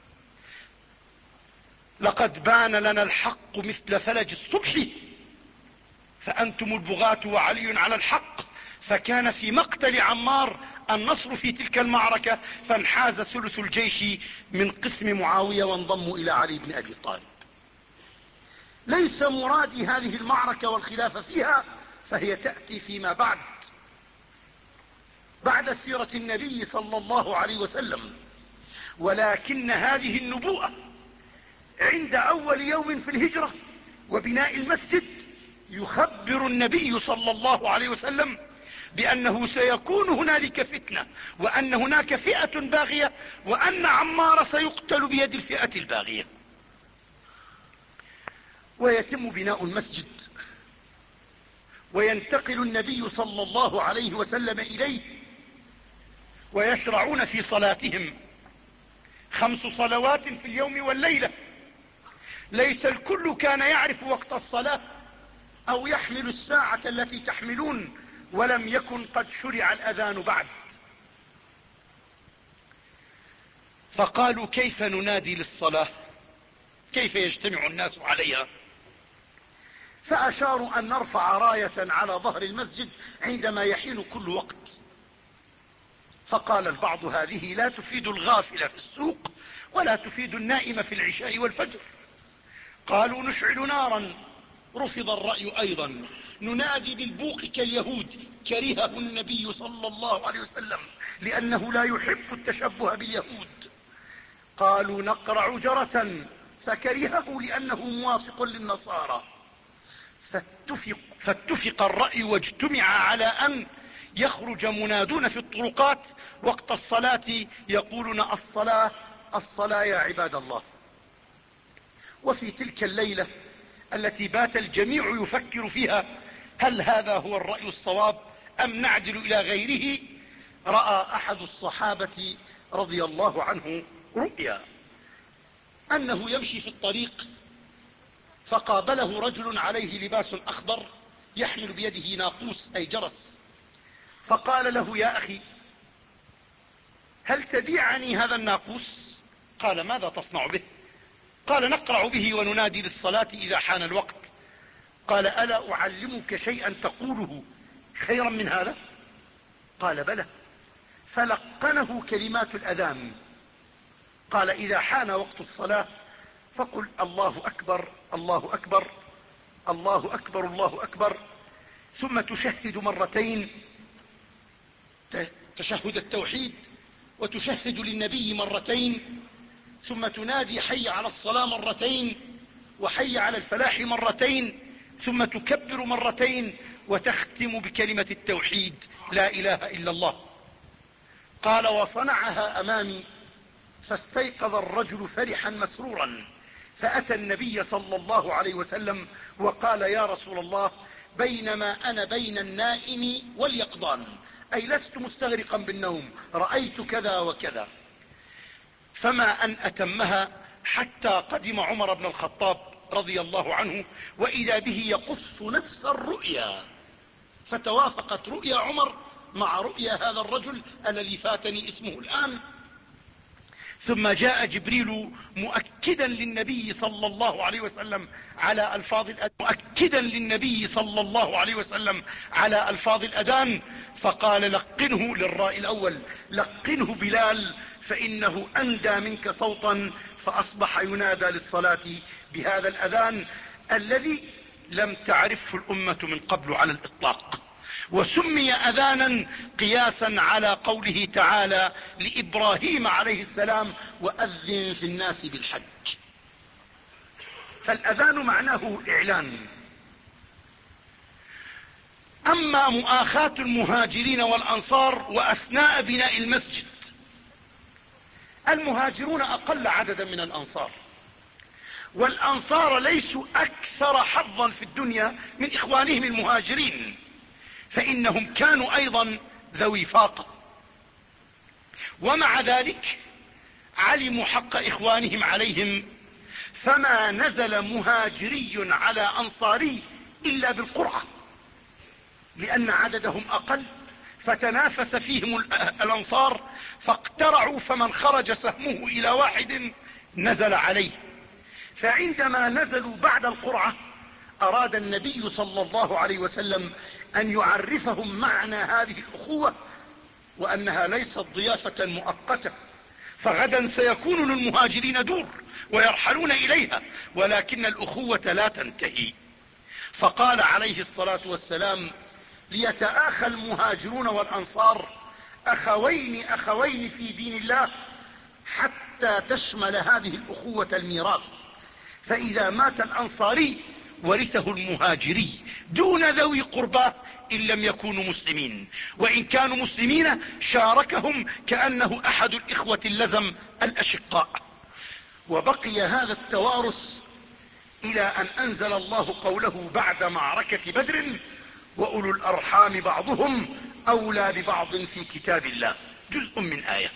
لقد بان لنا الحق مثل فلج الصبح، فأنتم البغاة وعلي على الحق. فكان في مقتل عمار النصر في تلك المعركة، فانحاز ثلث الجيش من قسم معاوية وانضموا إلى علي بن أبي طالب. ليس مرادي هذه المعركة والخلاف فيها، فهي تأتي فيما بعد بعد سيرة النبي صلى الله عليه وسلم. ولكن هذه النبوءة عند أول يوم في الهجرة وبناء المسجد يخبر النبي صلى الله عليه وسلم بأنه سيكون هنالك فتنة، وأن هناك فئة باغية، وأن عمار سيقتل بيد الفئة الباغية. ويتم بناء المسجد وينتقل النبي صلى الله عليه وسلم إليه، ويشرعون في صلاتهم خمس صلوات في اليوم والليلة. ليس الكل كان يعرف وقت الصلاة أو يحمل الساعة التي تحملون، ولم يكن قد شرع الأذان بعد. فقالوا كيف ننادي للصلاة؟ كيف يجتمع الناس عليها؟ فأشاروا أن نرفع راية على ظهر المسجد عندما يحين كل وقت. فقال البعض هذه لا تفيد الغافل في السوق ولا تفيد النائم في العشاء والفجر. قالوا نشعل نارا، رفض الرأي أيضا. ننادي بالبوق كاليهود، كرهه النبي صلى الله عليه وسلم لأنه لا يحب التشبه باليهود. قالوا نقرع جرسا، فكرهه لأنه موافق للنصارى. فاتفق, فاتفق الرأي واجتمع على أن يخرج منادون في الطرقات وقت الصلاة يقولون الصلاة الصلاة يا عباد الله. وفي تلك الليلة التي بات الجميع يفكر فيها هل هذا هو الرأي الصواب أم نعدل إلى غيره، رأى أحد الصحابة رضي الله عنه رؤيا أنه يمشي في الطريق، فقابله رجل عليه لباس أخضر يحمل بيده ناقوس أي جرس، فقال له يا أخي هل تبيعني هذا الناقوس؟ قال ماذا تصنع به؟ قال نقرع به وننادي للصلاة إذا حان الوقت. قال ألا أعلمك شيئا تقوله خيرا من هذا؟ قال بلى. فلقنه كلمات الأذان. قال إذا حان وقت الصلاة فقل الله أكبر الله أكبر الله أكبر الله أكبر، ثم تشهد مرتين تشهد التوحيد، وتشهد للنبي مرتين، ثم تنادي حي على الصلاة مرتين وحي على الفلاح مرتين، ثم تكبر مرتين وتختم بكلمة التوحيد لا إله إلا الله. قال وصنعها أمامي، فاستيقظ الرجل فرحا مسرورا، فأتى النبي صلى الله عليه وسلم وقال يا رسول الله بينما أنا بين النائم واليقظان، أي لست مستغرقا بالنوم، رأيت كذا وكذا. فما أن أتمها حتى قدم عمر بن الخطاب رضي الله عنه، وإذا به يقص نفس الرؤيا، فتوافقت رؤيا عمر مع رؤيا هذا الرجل الذي فاتني اسمه الآن. ثم جاء جبريل مؤكدا للنبي صلى الله عليه وسلم على ألفاظ الأذان مؤكدا للنبي صلى الله عليه وسلم على ألفاظ الأذان، فقال لقنه للراء الأول لقنه بلال فإنه أندى منك صوتا، فأصبح ينادى للصلاة بهذا الأذان الذي لم تعرفه الأمة من قبل على الإطلاق، وسمي أذانا قياسا على قوله تعالى لإبراهيم عليه السلام وأذن في الناس بالحج. فالأذان معناه إعلان. أما مؤاخاة المهاجرين والأنصار وأثناء بناء المسجد، المهاجرون أقل عددا من الأنصار، والأنصار ليسوا أكثر حظا في الدنيا من إخوانهم المهاجرين، فإنهم كانوا أيضا ذوي فاقة، ومع ذلك علموا حق إخوانهم عليهم، فما نزل مهاجري على أنصاري إلا بالقرعة، لأن عددهم أقل، فتنافس فيهم الأنصار فاقترعوا، فمن خرج سهمه إلى واحد نزل عليه. فعندما نزلوا بعد القرعة أراد النبي صلى الله عليه وسلم أن يعرفهم معنى هذه الأخوة، وأنها ليست ضيافة مؤقتة، فغدا سيكون للمهاجرين دور ويرحلون إليها، ولكن الأخوة لا تنتهي. فقال عليه الصلاة والسلام: ليتآخى المهاجرون والأنصار أخوين أخوين في دين الله حتى تشمل هذه الأخوة الميراث، فإذا مات الأنصاري ورثه المهاجري دون ذوي قرباه إن لم يكونوا مسلمين، وإن كانوا مسلمين شاركهم كأنه أحد الإخوة اللزم الأشقاء. وبقي هذا التوارث إلى أن أنزل الله قوله بعد معركة بدر: وأولو الأرحام بعضهم أولى ببعض في كتاب الله، جزء من آية.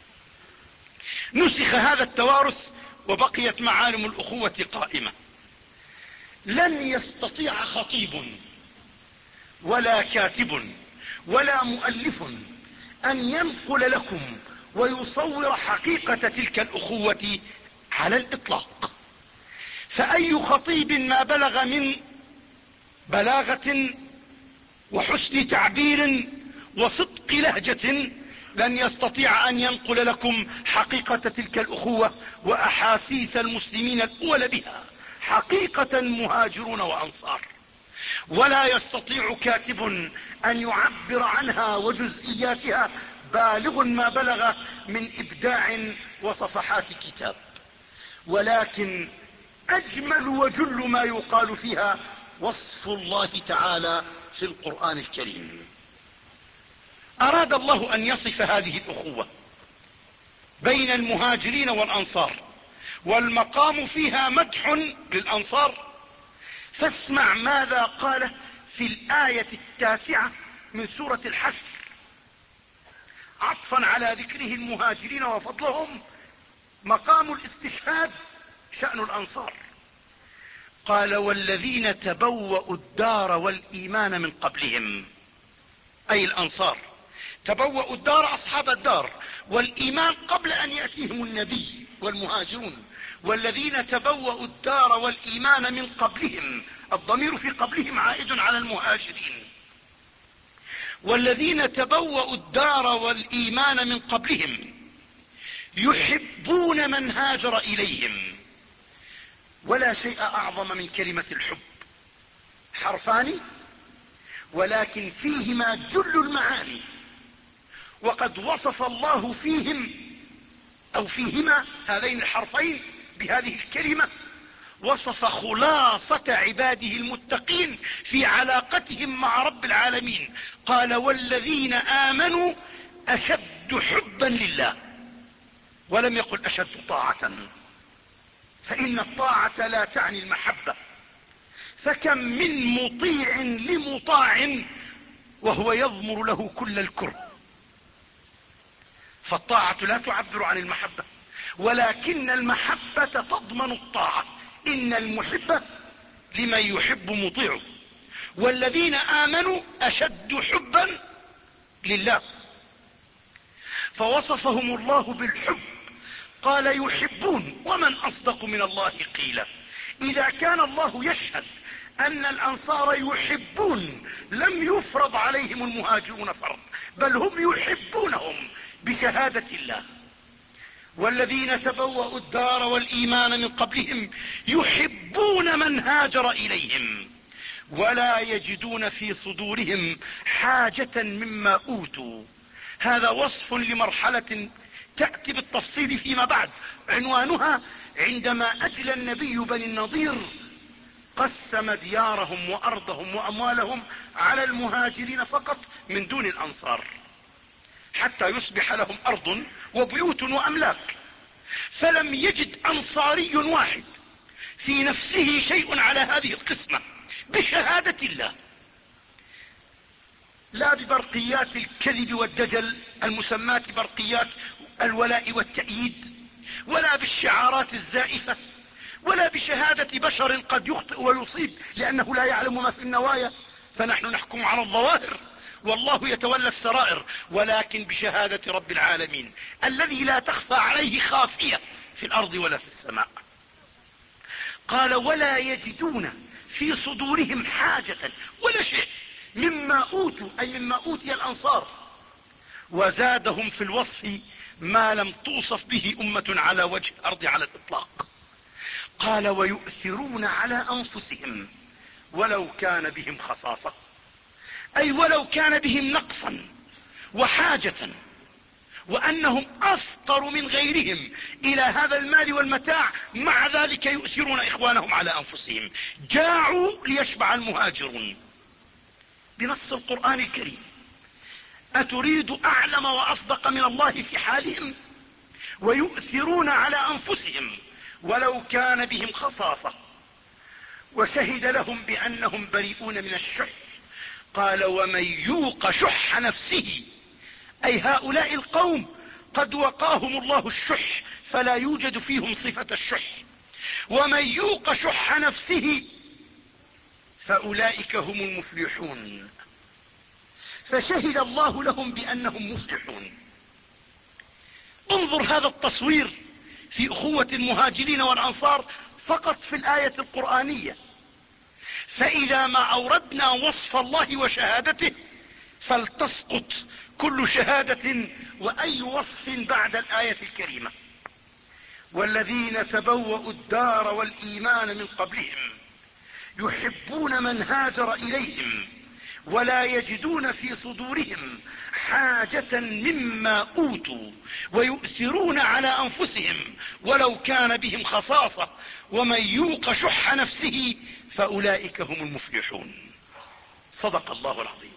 نسخ هذا التوارث وبقيت معالم الأخوة قائمة. لن يستطيع خطيب ولا كاتب ولا مؤلف أن ينقل لكم ويصور حقيقة تلك الأخوة على الإطلاق، فأي خطيب ما بلغ من بلاغة وحسن تعبير وصدق لهجة لن يستطيع أن ينقل لكم حقيقة تلك الأخوة وأحاسيس المسلمين الأول بها، حقيقة مهاجرون وأنصار. ولا يستطيع كاتب أن يعبر عنها وجزئياتها بالغ ما بلغ من إبداع وصفحات كتاب، ولكن أجمل وجل ما يقال فيها وصف الله تعالى في القرآن الكريم. أراد الله أن يصف هذه الأخوة بين المهاجرين والأنصار، والمقام فيها مدح للأنصار، فاسمع ماذا قال في الآية التاسعة من سورة الحشر عطفا على ذكره المهاجرين وفضلهم. مقام الاستشهاد شأن الأنصار. قال: والذين تبوأوا الدار والإيمان من قبلهم، أي الأنصار تبوأوا الدار، أصحاب الدار، والإيمان قبل أن يأتيهم النبي والمهاجرون. والذين تبوأوا الدار والإيمان من قبلهم، الضمير في قبلهم عائد على المهاجرين. والذين تبوأوا الدار والإيمان من قبلهم يحبون من هاجر إليهم. ولا شيء أعظم من كلمة الحب، حرفان ولكن فيهما جل المعاني، وقد وصف الله فيهم أو فيهما هذين الحرفين بهذه الكلمة، وصف خلاصة عباده المتقين في علاقتهم مع رب العالمين. قال: والذين آمنوا أشد حبا لله، ولم يقل أشد طاعة، فإن الطاعة لا تعني المحبة، فكم من مطيع لمطاع وهو يضمر له كل الكره. فالطاعة لا تعبر عن المحبة، ولكن المحبة تضمن الطاعة. إن المحب لمن يحب مطيعه. والذين آمنوا أشد حبا لله، فوصفهم الله بالحب. قال: يحبون، ومن أصدق من الله قيلا. إذا كان الله يشهد أن الأنصار يحبون، لم يفرض عليهم المهاجرون فرض، بل هم يحبونهم بشهادة الله. والذين تبوأوا الدار والإيمان من قبلهم يحبون من هاجر إليهم ولا يجدون في صدورهم حاجة مما أوتوا. هذا وصف لمرحلة تأتي بالتفصيل فيما بعد، عنوانها عندما أجلى النبي بني النضير قسم ديارهم وأرضهم وأموالهم على المهاجرين فقط من دون الأنصار، حتى يصبح لهم أرض وبيوت وأملاك. فلم يجد أنصاري واحد في نفسه شيء على هذه القسمة بشهادة الله. لا ببرقيات الكذب والدجل المسماة برقيات الولاء والتأييد، ولا بالشعارات الزائفة، ولا بشهادة بشر قد يخطئ ويصيب لأنه لا يعلم ما في النوايا، فنحن نحكم على الظواهر والله يتولى السرائر، ولكن بشهادة رب العالمين الذي لا تخفى عليه خافية في الأرض ولا في السماء. قال ولا يجدون في صدورهم حاجة ولا شيء مما أوتوا، أي مما أوتي الأنصار، وزادهم في الوصف ما لم توصف به أمة على وجه الأرض على الإطلاق. قال ويؤثرون على أنفسهم ولو كان بهم خصاصة، أي ولو كان بهم نقصا وحاجة، وأنهم أفقر من غيرهم إلى هذا المال والمتاع، مع ذلك يؤثرون إخوانهم على أنفسهم. جاعوا ليشبع المهاجرون بنص القرآن الكريم. أتريد أعلم وأصدق من الله في حالهم؟ ويؤثرون على أنفسهم ولو كان بهم خصاصة، وشهد لهم بأنهم بريئون من الشح. قال ومن يوق شح نفسه، أي هؤلاء القوم قد وقاهم الله الشح فلا يوجد فيهم صفة الشح. ومن يوق شح نفسه فأولئك هم المفلحون. فشهد الله لهم بأنهم مفلحون. انظر هذا التصوير في أخوة المهاجرين والأنصار فقط في الآية القرآنية، فإذا ما أوردنا وصف الله وشهادته فلتسقط كل شهادة وأي وصف بعد الآية الكريمة. والذين تبوأوا الدار والإيمان من قبلهم يحبون من هاجر إليهم ولا يجدون في صدورهم حاجة مما أوتوا ويؤثرون على أنفسهم ولو كان بهم خصاصة ومن يوق شح نفسه فأولئك هم المفلحون. صدق الله العظيم.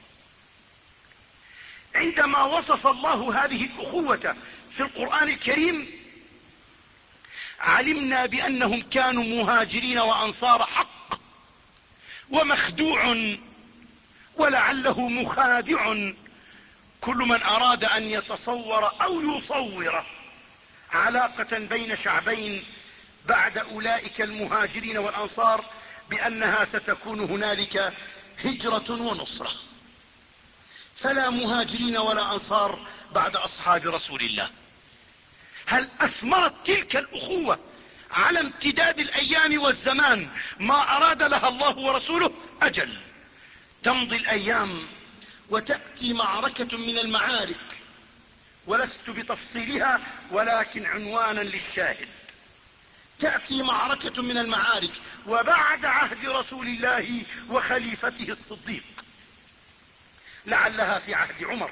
عندما وصف الله هذه الأخوة في القرآن الكريم علمنا بأنهم كانوا مهاجرين وأنصار حق، ومخدوع ولعله مخادع كل من أراد أن يتصور أو يصور علاقة بين شعبين بعد أولئك المهاجرين والأنصار بأنها ستكون هنالك هجرة ونصرة. فلا مهاجرين ولا أنصار بعد أصحاب رسول الله. هل أثمرت تلك الأخوة على امتداد الأيام والزمان ما أراد لها الله ورسوله؟ أجل. تمضي الأيام وتأتي معركة من المعارك، ولست بتفصيلها ولكن عنوانا للشاهد. تأتي معركة من المعارك وبعد عهد رسول الله وخليفته الصديق، لعلها في عهد عمر،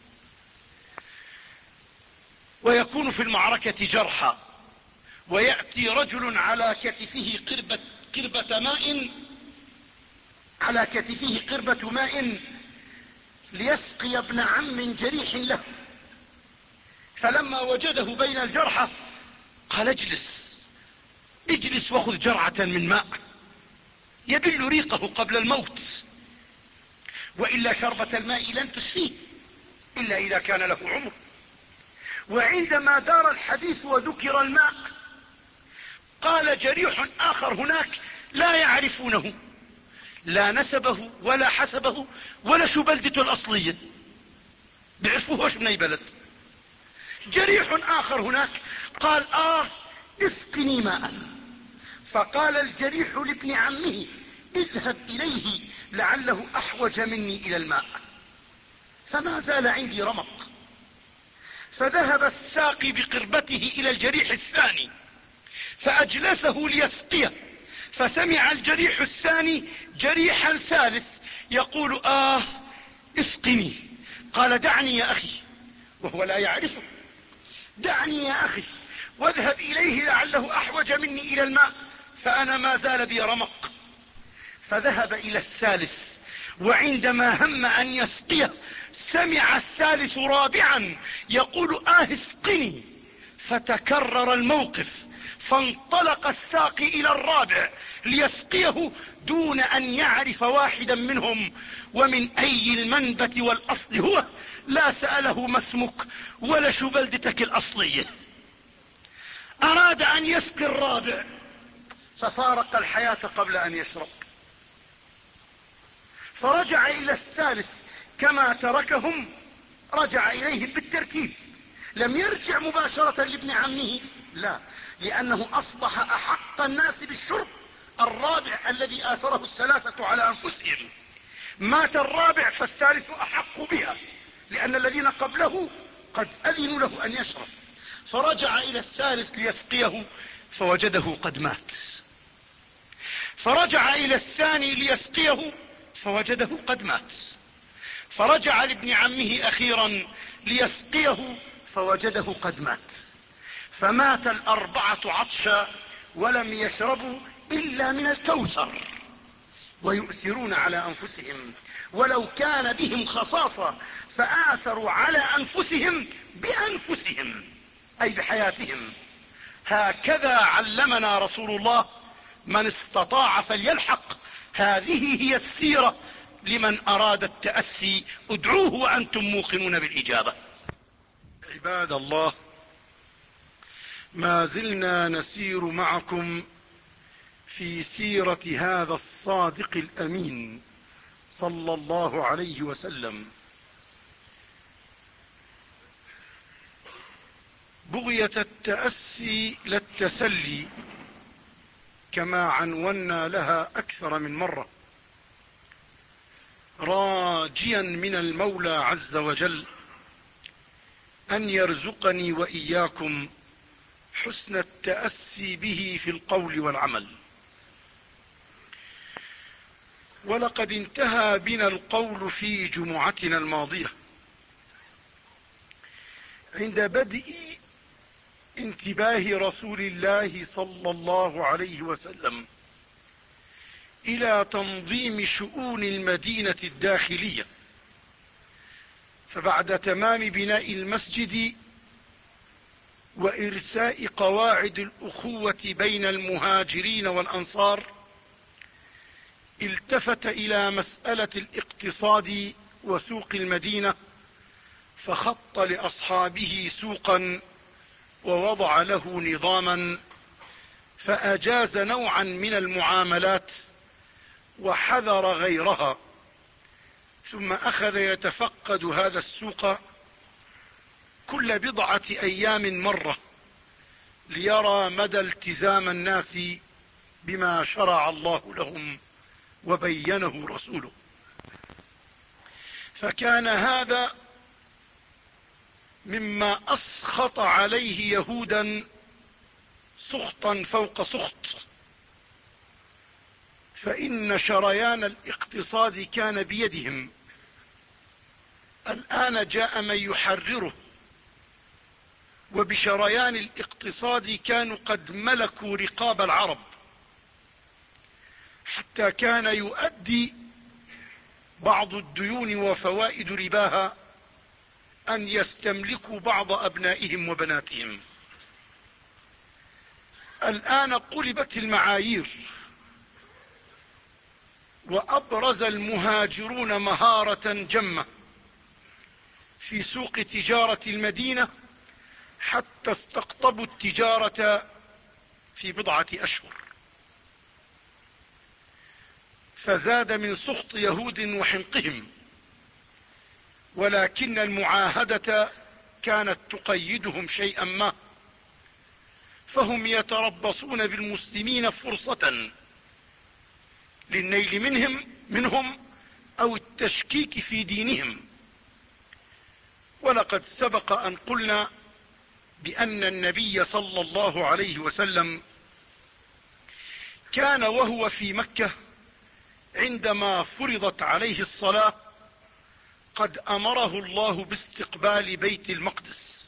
ويكون في المعركة جرحى، ويأتي رجل على كتفه قربة, قربة ماء على كتفه قربة ماء ليسقي ابن عم جريح له، فلما وجده بين الجرحى قال اجلس اجلس وخذ جرعة من ماء يبل ريقه قبل الموت، وإلا شربة الماء لن تشفيه إلا إذا كان له عمر. وعندما دار الحديث وذكر الماء قال جريح آخر هناك لا يعرفونه، لا نسبه ولا حسبه ولا شو بلدته الأصلية، بيعرفوهوش من أي بلد. جريح آخر هناك قال آه اسقني ماء، فقال الجريح لابن عمه اذهب إليه لعله أحوج مني إلى الماء، فما زال عندي رمق. فذهب الساقي بقربته إلى الجريح الثاني فأجلسه ليسقيه، فسمع الجريح الثاني جريحا ثالث يقول آه اسقني. قال دعني يا أخي، وهو لا يعرفه، دعني يا أخي واذهب إليه لعله أحوج مني إلى الماء فأنا ما زال بي رمق. فذهب إلى الثالث، وعندما هم أن يسقيه سمع الثالث رابعا يقول آه اسقني، فتكرر الموقف، فانطلق الساقي إلى الرابع ليسقيه دون أن يعرف واحدا منهم ومن أي المنبت والأصل هو. لا سأله ما اسمك ولا شو بلدتك الأصلية. أراد أن يسقي الرابع ففارق الحياة قبل أن يشرب، فرجع إلى الثالث كما تركهم، رجع إليهم بالترتيب، لم يرجع مباشرة لابن عمه، لا، لأنه أصبح أحق الناس بالشرب. الرابع الذي آثره الثلاثة على أنفسهم، مات الرابع فالثالث أحق بها، لأن الذين قبله قد أذنوا له أن يشرب. فرجع إلى الثالث ليسقيه فوجده قد مات، فرجع إلى الثاني ليسقيه فوجده قد مات، فرجع لابن عمه أخيرا ليسقيه فوجده قد مات. فمات الأربعة عطشا ولم يشربوا إلا من الكوثر، ويؤثرون على أنفسهم ولو كان بهم خصاصة، فآثروا على أنفسهم بأنفسهم أي بحياتهم. هكذا علمنا رسول الله: من استطاع فليلحق. هذه هي السيرة لمن أراد التأسي، ادعوه وأنتم موقنون بالإجابة. عباد الله، ما زلنا نسير معكم في سيرة هذا الصادق الأمين صلى الله عليه وسلم. بغية التأسي للتسلي كما عنونا لها أكثر من مرة، راجيا من المولى عز وجل أن يرزقني وإياكم حسن التأسي به في القول والعمل. ولقد انتهى بنا القول في جمعتنا الماضية عند بدء انتباه رسول الله صلى الله عليه وسلم إلى تنظيم شؤون المدينة الداخلية. فبعد تمام بناء المسجد وإرساء قواعد الأخوة بين المهاجرين والأنصار، التفت إلى مسألة الاقتصاد وسوق المدينة، فخط لأصحابه سوقا ووضع له نظاما، فأجاز نوعا من المعاملات وحذر غيرها. ثم أخذ يتفقد هذا السوق كل بضعة أيام مرة ليرى مدى التزام الناس بما شرع الله لهم وبينه رسوله. فكان هذا مما أسخط عليه يهودا سخطا فوق سخط، فإن شريان الاقتصاد كان بيدهم. الآن جاء من يحرره، وبشريان الاقتصاد كانوا قد ملكوا رقاب العرب، حتى كان يؤدي بعض الديون وفوائد رباها أن يستملكوا بعض أبنائهم وبناتهم. الآن قلبت المعايير، وأبرز المهاجرون مهارة جمة في سوق تجارة المدينة حتى استقطبوا التجارة في بضعة أشهر، فزاد من سخط يهود وحنقهم، ولكن المعاهدة كانت تقيدهم شيئا ما، فهم يتربصون بالمسلمين فرصة للنيل منهم منهم أو التشكيك في دينهم. ولقد سبق أن قلنا بأن النبي صلى الله عليه وسلم كان وهو في مكة عندما فرضت عليه الصلاة قد أمره الله باستقبال بيت المقدس،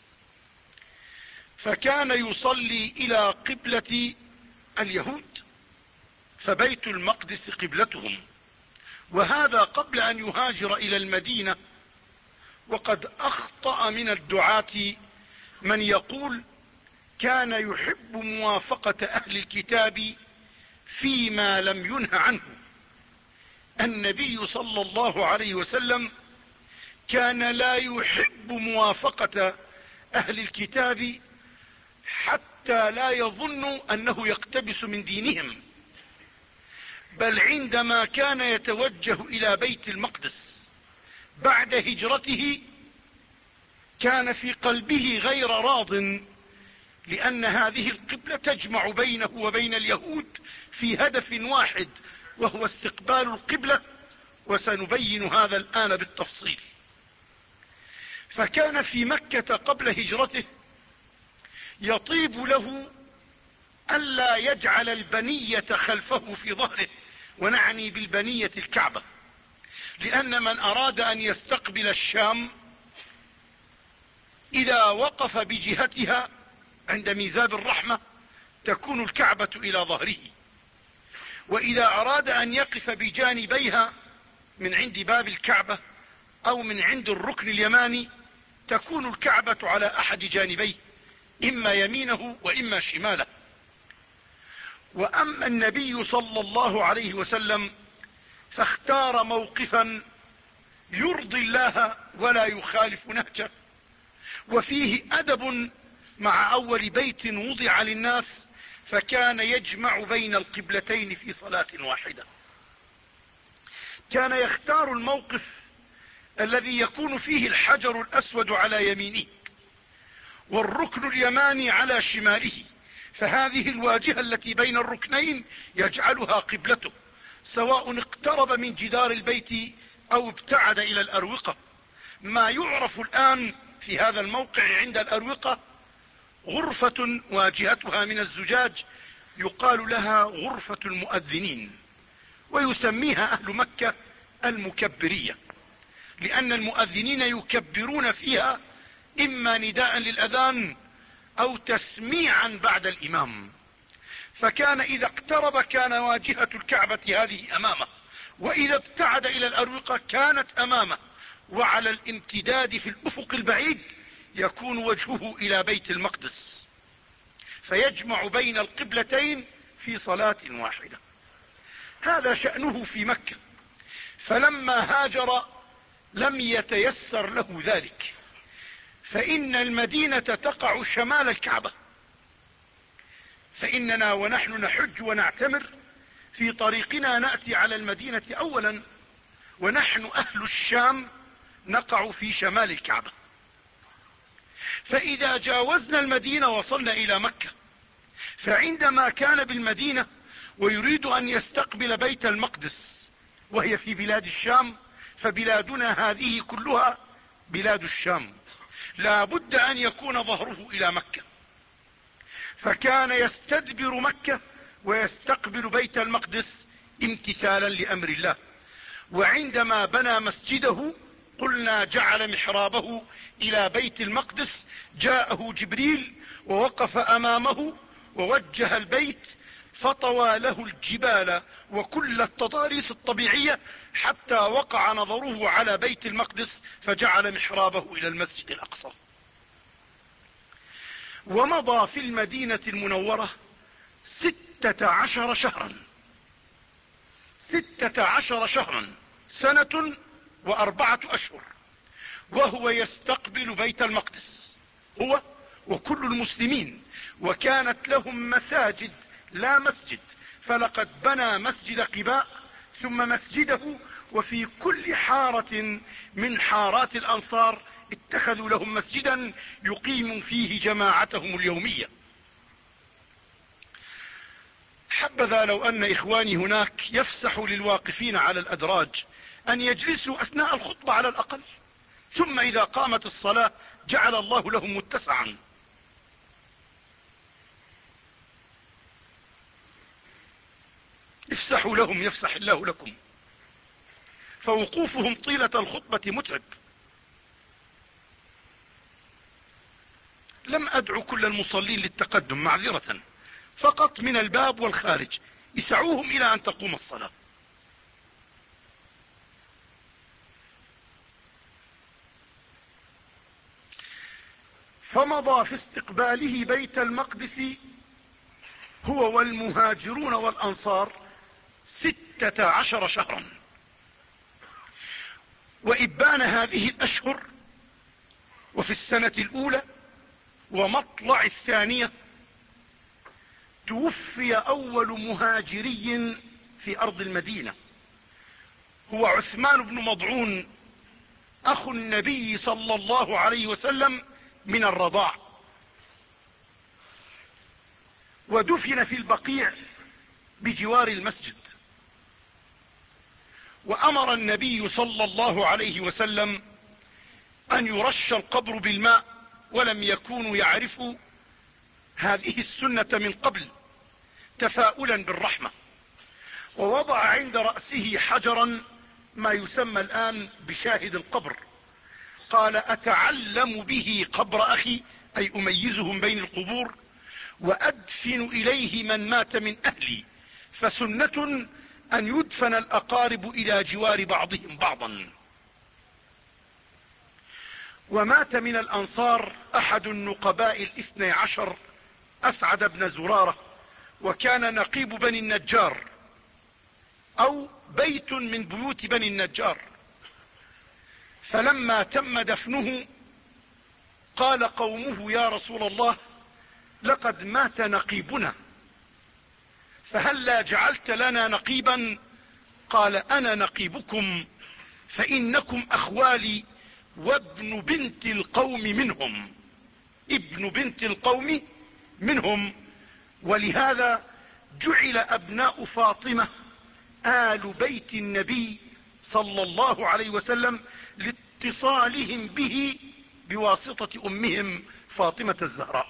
فكان يصلي إلى قبلة اليهود، فبيت المقدس قبلتهم، وهذا قبل أن يهاجر إلى المدينة. وقد أخطأ من الدعاة من يقول كان يحب موافقة أهل الكتاب فيما لم ينه عنه. النبي صلى الله عليه وسلم كان لا يحب موافقة أهل الكتاب حتى لا يظنوا أنه يقتبس من دينهم، بل عندما كان يتوجه إلى بيت المقدس بعد هجرته كان في قلبه غير راض، لأن هذه القبلة تجمع بينه وبين اليهود في هدف واحد وهو استقبال القبلة، وسنبين هذا الآن بالتفصيل. فكان في مكة قبل هجرته يطيب له ألا يجعل البنية خلفه في ظهره، ونعني بالبنية الكعبة، لأن من أراد أن يستقبل الشام إذا وقف بجهتها عند ميزاب الرحمة تكون الكعبة إلى ظهره، وإذا أراد أن يقف بجانبيها من عند باب الكعبة أو من عند الركن اليماني تكون الكعبة على أحد جانبيه، إما يمينه وإما شماله. وأما النبي صلى الله عليه وسلم فاختار موقفا يرضي الله ولا يخالف نهجه، وفيه أدب مع أول بيت وضع للناس، فكان يجمع بين القبلتين في صلاة واحدة. كان يختار الموقف الذي يكون فيه الحجر الأسود على يمينه والركن اليماني على شماله، فهذه الواجهة التي بين الركنين يجعلها قبلته، سواء اقترب من جدار البيت أو ابتعد إلى الأروقة. ما يعرف الآن في هذا الموقع عند الأروقة غرفة واجهتها من الزجاج يقال لها غرفة المؤذنين، ويسميها أهل مكة المكبرية، لأن المؤذنين يكبرون فيها إما نداء للأذان أو تسميعا بعد الإمام. فكان إذا اقترب كان واجهة الكعبة هذه أمامه، وإذا ابتعد إلى الأروقة كانت أمامه، وعلى الامتداد في الأفق البعيد يكون وجهه إلى بيت المقدس، فيجمع بين القبلتين في صلاة واحدة. هذا شأنه في مكة. فلما هاجر لم يتيسر له ذلك، فإن المدينة تقع شمال الكعبة، فإننا ونحن نحج ونعتمر في طريقنا نأتي على المدينة أولا، ونحن أهل الشام نقع في شمال الكعبة. فإذا جاوزنا المدينة وصلنا إلى مكة، فعندما كان بالمدينة ويريد أن يستقبل بيت المقدس وهي في بلاد الشام، فبلادنا هذه كلها بلاد الشام، لا بد أن يكون ظهره إلى مكة، فكان يستدبر مكة ويستقبل بيت المقدس امتثالا لأمر الله. وعندما بنى مسجده قلنا جعل محرابه إلى بيت المقدس، جاءه جبريل ووقف أمامه ووجه البيت فطوى له الجبال وكل التضاريس الطبيعية حتى وقع نظره على بيت المقدس، فجعل محرابه إلى المسجد الأقصى. ومضى في المدينة المنورة ستة عشر شهرا ستة عشر شهرا سنة وأربعة أشهر وهو يستقبل بيت المقدس، هو وكل المسلمين. وكانت لهم مساجد لا مسجد، فلقد بنى مسجد قباء ثم مسجده، وفي كل حارة من حارات الأنصار اتخذوا لهم مسجدا يقيم فيه جماعتهم اليومية. حبذا لو أن إخواني هناك يفسحوا للواقفين على الأدراج أن يجلسوا أثناء الخطبة على الأقل، ثم إذا قامت الصلاة جعل الله لهم متسعا. افسحوا لهم يفسح الله لكم، فوقوفهم طيلة الخطبة متعب. لم أدعو كل المصلين للتقدم معذرة، فقط من الباب والخارج يسعوهم إلى أن تقوم الصلاة. فمضى في استقباله بيت المقدس هو والمهاجرون والأنصار ستة عشر شهرا. وإبان هذه الأشهر وفي السنة الأولى ومطلع الثانية توفي أول مهاجري في أرض المدينة، هو عثمان بن مضعون أخو النبي صلى الله عليه وسلم من الرضاع، ودفن في البقيع بجوار المسجد. وأمر النبي صلى الله عليه وسلم أن يرش القبر بالماء، ولم يكونوا يعرفوا هذه السنة من قبل تفاؤلا بالرحمة. ووضع عند رأسه حجرا ما يسمى الآن بشاهد القبر، قال: أتعلم به قبر أخي، أي أميزهم بين القبور، وأدفن إليه من مات من أهلي، فسنة أن يدفن الأقارب إلى جوار بعضهم بعضا. ومات من الأنصار أحد النقباء الاثني عشر، أسعد بن زرارة، وكان نقيب بني النجار أو بيت من بيوت بني النجار. فلما تم دفنه قال قومه: يا رسول الله، لقد مات نقيبنا، فهلا جعلت لنا نقيبا؟ قال: أنا نقيبكم، فإنكم أخوالي وابن بنت القوم منهم، ابن بنت القوم منهم. ولهذا جعل أبناء فاطمة آل بيت النبي صلى الله عليه وسلم لاتصالهم به بواسطة أمهم فاطمة الزهراء.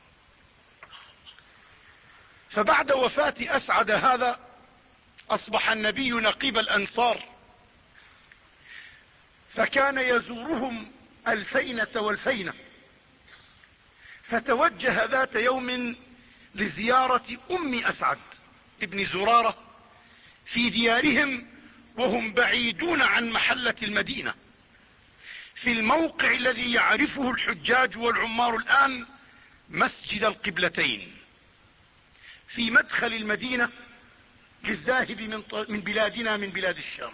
فبعد وفاة أسعد هذا أصبح النبي نقيب الأنصار، فكان يزورهم الفينة والفينة. فتوجه ذات يوم لزيارة أم أسعد ابن زرارة في ديارهم، وهم بعيدون عن محلة المدينة، في الموقع الذي يعرفه الحجاج والعمار الآن مسجد القبلتين، في مدخل المدينة للذاهب من بلادنا من بلاد الشام.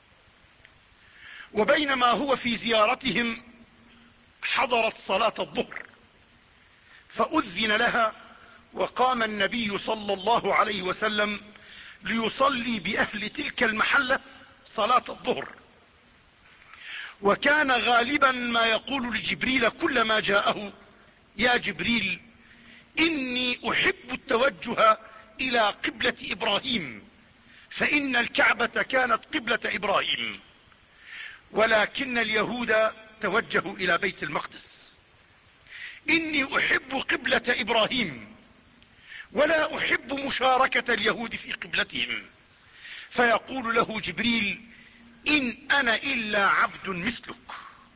وبينما هو في زيارتهم حضرت صلاة الظهر، فأذن لها، وقام النبي صلى الله عليه وسلم ليصلي بأهل تلك المحلة صلاة الظهر. وكان غالبا ما يقول لجبريل كلما جاءه: يا جبريل، إني أحب التوجه إلى قبلة إبراهيم، فإن الكعبة كانت قبلة إبراهيم، ولكن اليهود توجهوا إلى بيت المقدس. إني أحب قبلة إبراهيم ولا أحب مشاركة اليهود في قبلتهم. فيقول له جبريل: إن أنا إلا عبد مثلك،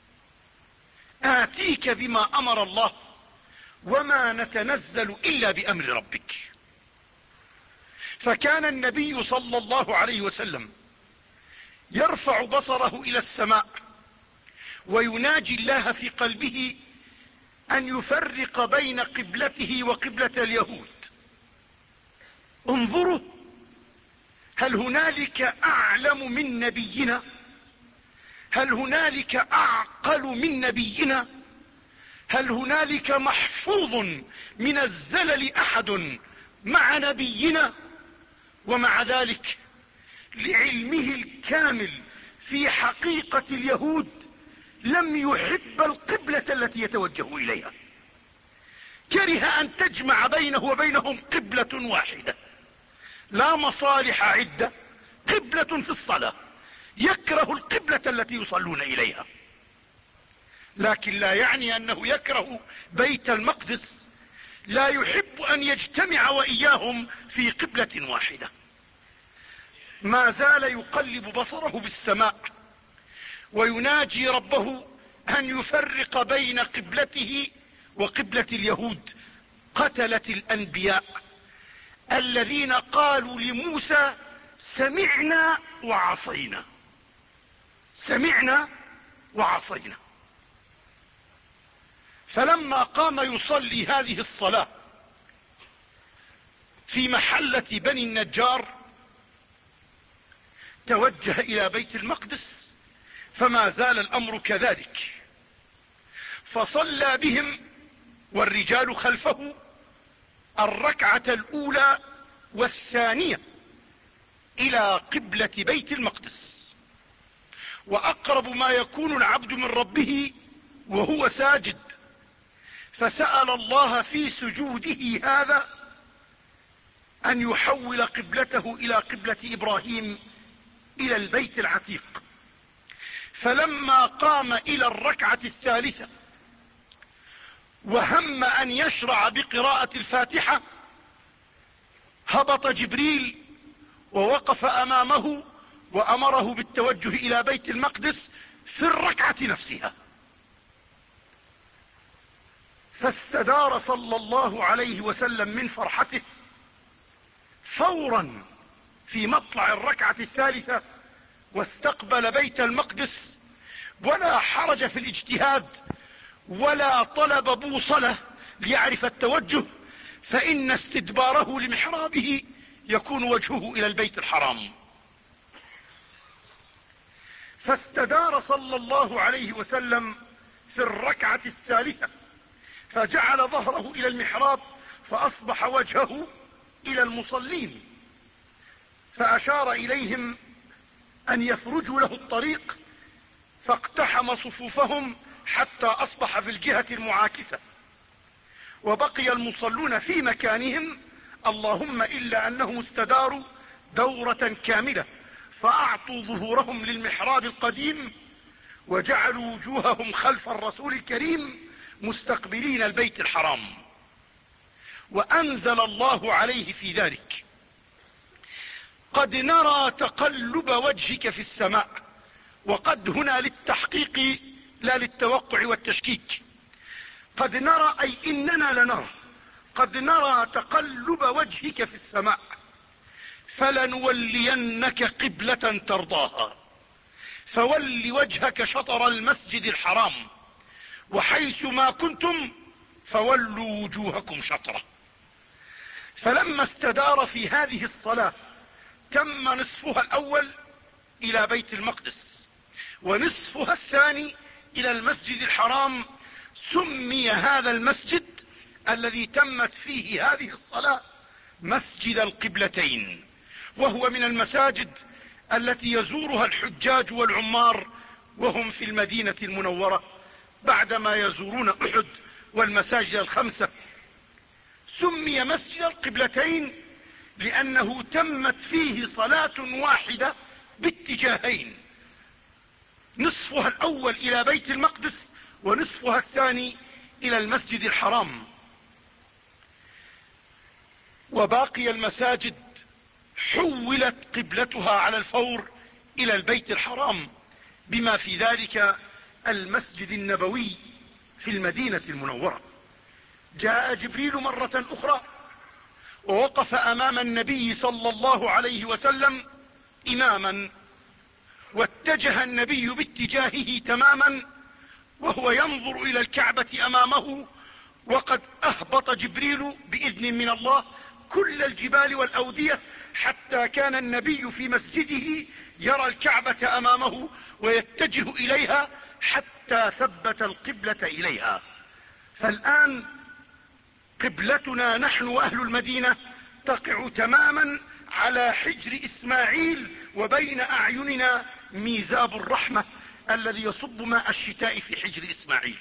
آتيك بما أمر الله، وما نتنزل إلا بأمر ربك. فكان النبي صلى الله عليه وسلم يرفع بصره إلى السماء ويناجي الله في قلبه أن يفرق بين قبلته وقبلة اليهود. انظروا، هل هنالك أعلم من نبينا؟ هل هنالك أعقل من نبينا؟ هل هنالك محفوظ من الزلل أحد مع نبينا؟ ومع ذلك لعلمه الكامل في حقيقة اليهود لم يحب القبلة التي يتوجه إليها، كره أن تجمع بينه وبينهم قبلة واحدة، لا مصالح عدة، قبلة في الصلاة، يكره القبلة التي يصلون إليها. لكن لا يعني أنه يكره بيت المقدس، لا يحب أن يجتمع وإياهم في قبلة واحدة. ما زال يقلب بصره بالسماء ويناجي ربه أن يفرق بين قبلته وقبلة اليهود، قتلة الأنبياء الذين قالوا لموسى: سمعنا وعصينا، سمعنا وعصينا. فلما قام يصلي هذه الصلاة في محلة بني النجار توجه إلى بيت المقدس، فما زال الأمر كذلك، فصلى بهم والرجال خلفه الركعة الأولى والثانية إلى قبلة بيت المقدس، وأقرب ما يكون العبد من ربه وهو ساجد، فسأل الله في سجوده هذا أن يحول قبلته إلى قبلة إبراهيم إلى البيت العتيق. فلما قام إلى الركعة الثالثة وهم أن يشرع بقراءة الفاتحة، هبط جبريل ووقف أمامه وأمره بالتوجه إلى بيت المقدس في الركعة نفسها، فاستدار صلى الله عليه وسلم من فرحته فورا في مطلع الركعة الثالثة واستقبل بيت المقدس، ولا حرج في الاجتهاد ولا طلب بوصلة ليعرف التوجه، فإن استدباره لمحرابه يكون وجهه إلى البيت الحرام. فاستدار صلى الله عليه وسلم في الركعة الثالثة فجعل ظهره إلى المحراب، فأصبح وجهه إلى المصلين، فأشار إليهم أن يفرجوا له الطريق، فاقتحم صفوفهم حتى أصبح في الجهة المعاكسة، وبقي المصلون في مكانهم، اللهم إلا أنهم استداروا دورة كاملة فأعطوا ظهورهم للمحراب القديم وجعلوا وجوههم خلف الرسول الكريم مستقبلين البيت الحرام. وأنزل الله عليه في ذلك: قد نرى تقلب وجهك في السماء، وقد هنا للتحقيق لا للتوقع والتشكيك. قد نرى أي إننا لنرى، قد نرى تقلب وجهك في السماء فلنولينك قبلة ترضاها، فول وجهك شطر المسجد الحرام، وحيث ما كنتم فولوا وجوهكم شطره. فلما استدار في هذه الصلاة تم نصفها الأول إلى بيت المقدس ونصفها الثاني إلى المسجد الحرام. سمي هذا المسجد الذي تمت فيه هذه الصلاة مسجد القبلتين، وهو من المساجد التي يزورها الحجاج والعمار وهم في المدينة المنورة بعدما يزورون أحد والمساجد الخمسة. سمي مسجد القبلتين لأنه تمت فيه صلاة واحدة باتجاهين، نصفها الأول إلى بيت المقدس ونصفها الثاني إلى المسجد الحرام. وباقي المساجد حولت قبلتها على الفور إلى البيت الحرام، بما في ذلك المسجد النبوي في المدينة المنورة. جاء جبريل مرة أخرى ووقف أمام النبي صلى الله عليه وسلم إماما، واتجه النبي باتجاهه تماما وهو ينظر إلى الكعبة أمامه، وقد أهبط جبريل بإذن من الله كل الجبال والأودية حتى كان النبي في مسجده يرى الكعبة أمامه ويتجه إليها حتى ثبت القبلة إليها. فالآن قبلتنا نحن وأهل المدينة تقع تماما على حجر إسماعيل، وبين أعيننا ميزاب الرحمة الذي يصب ماء الشتاء في حجر إسماعيل.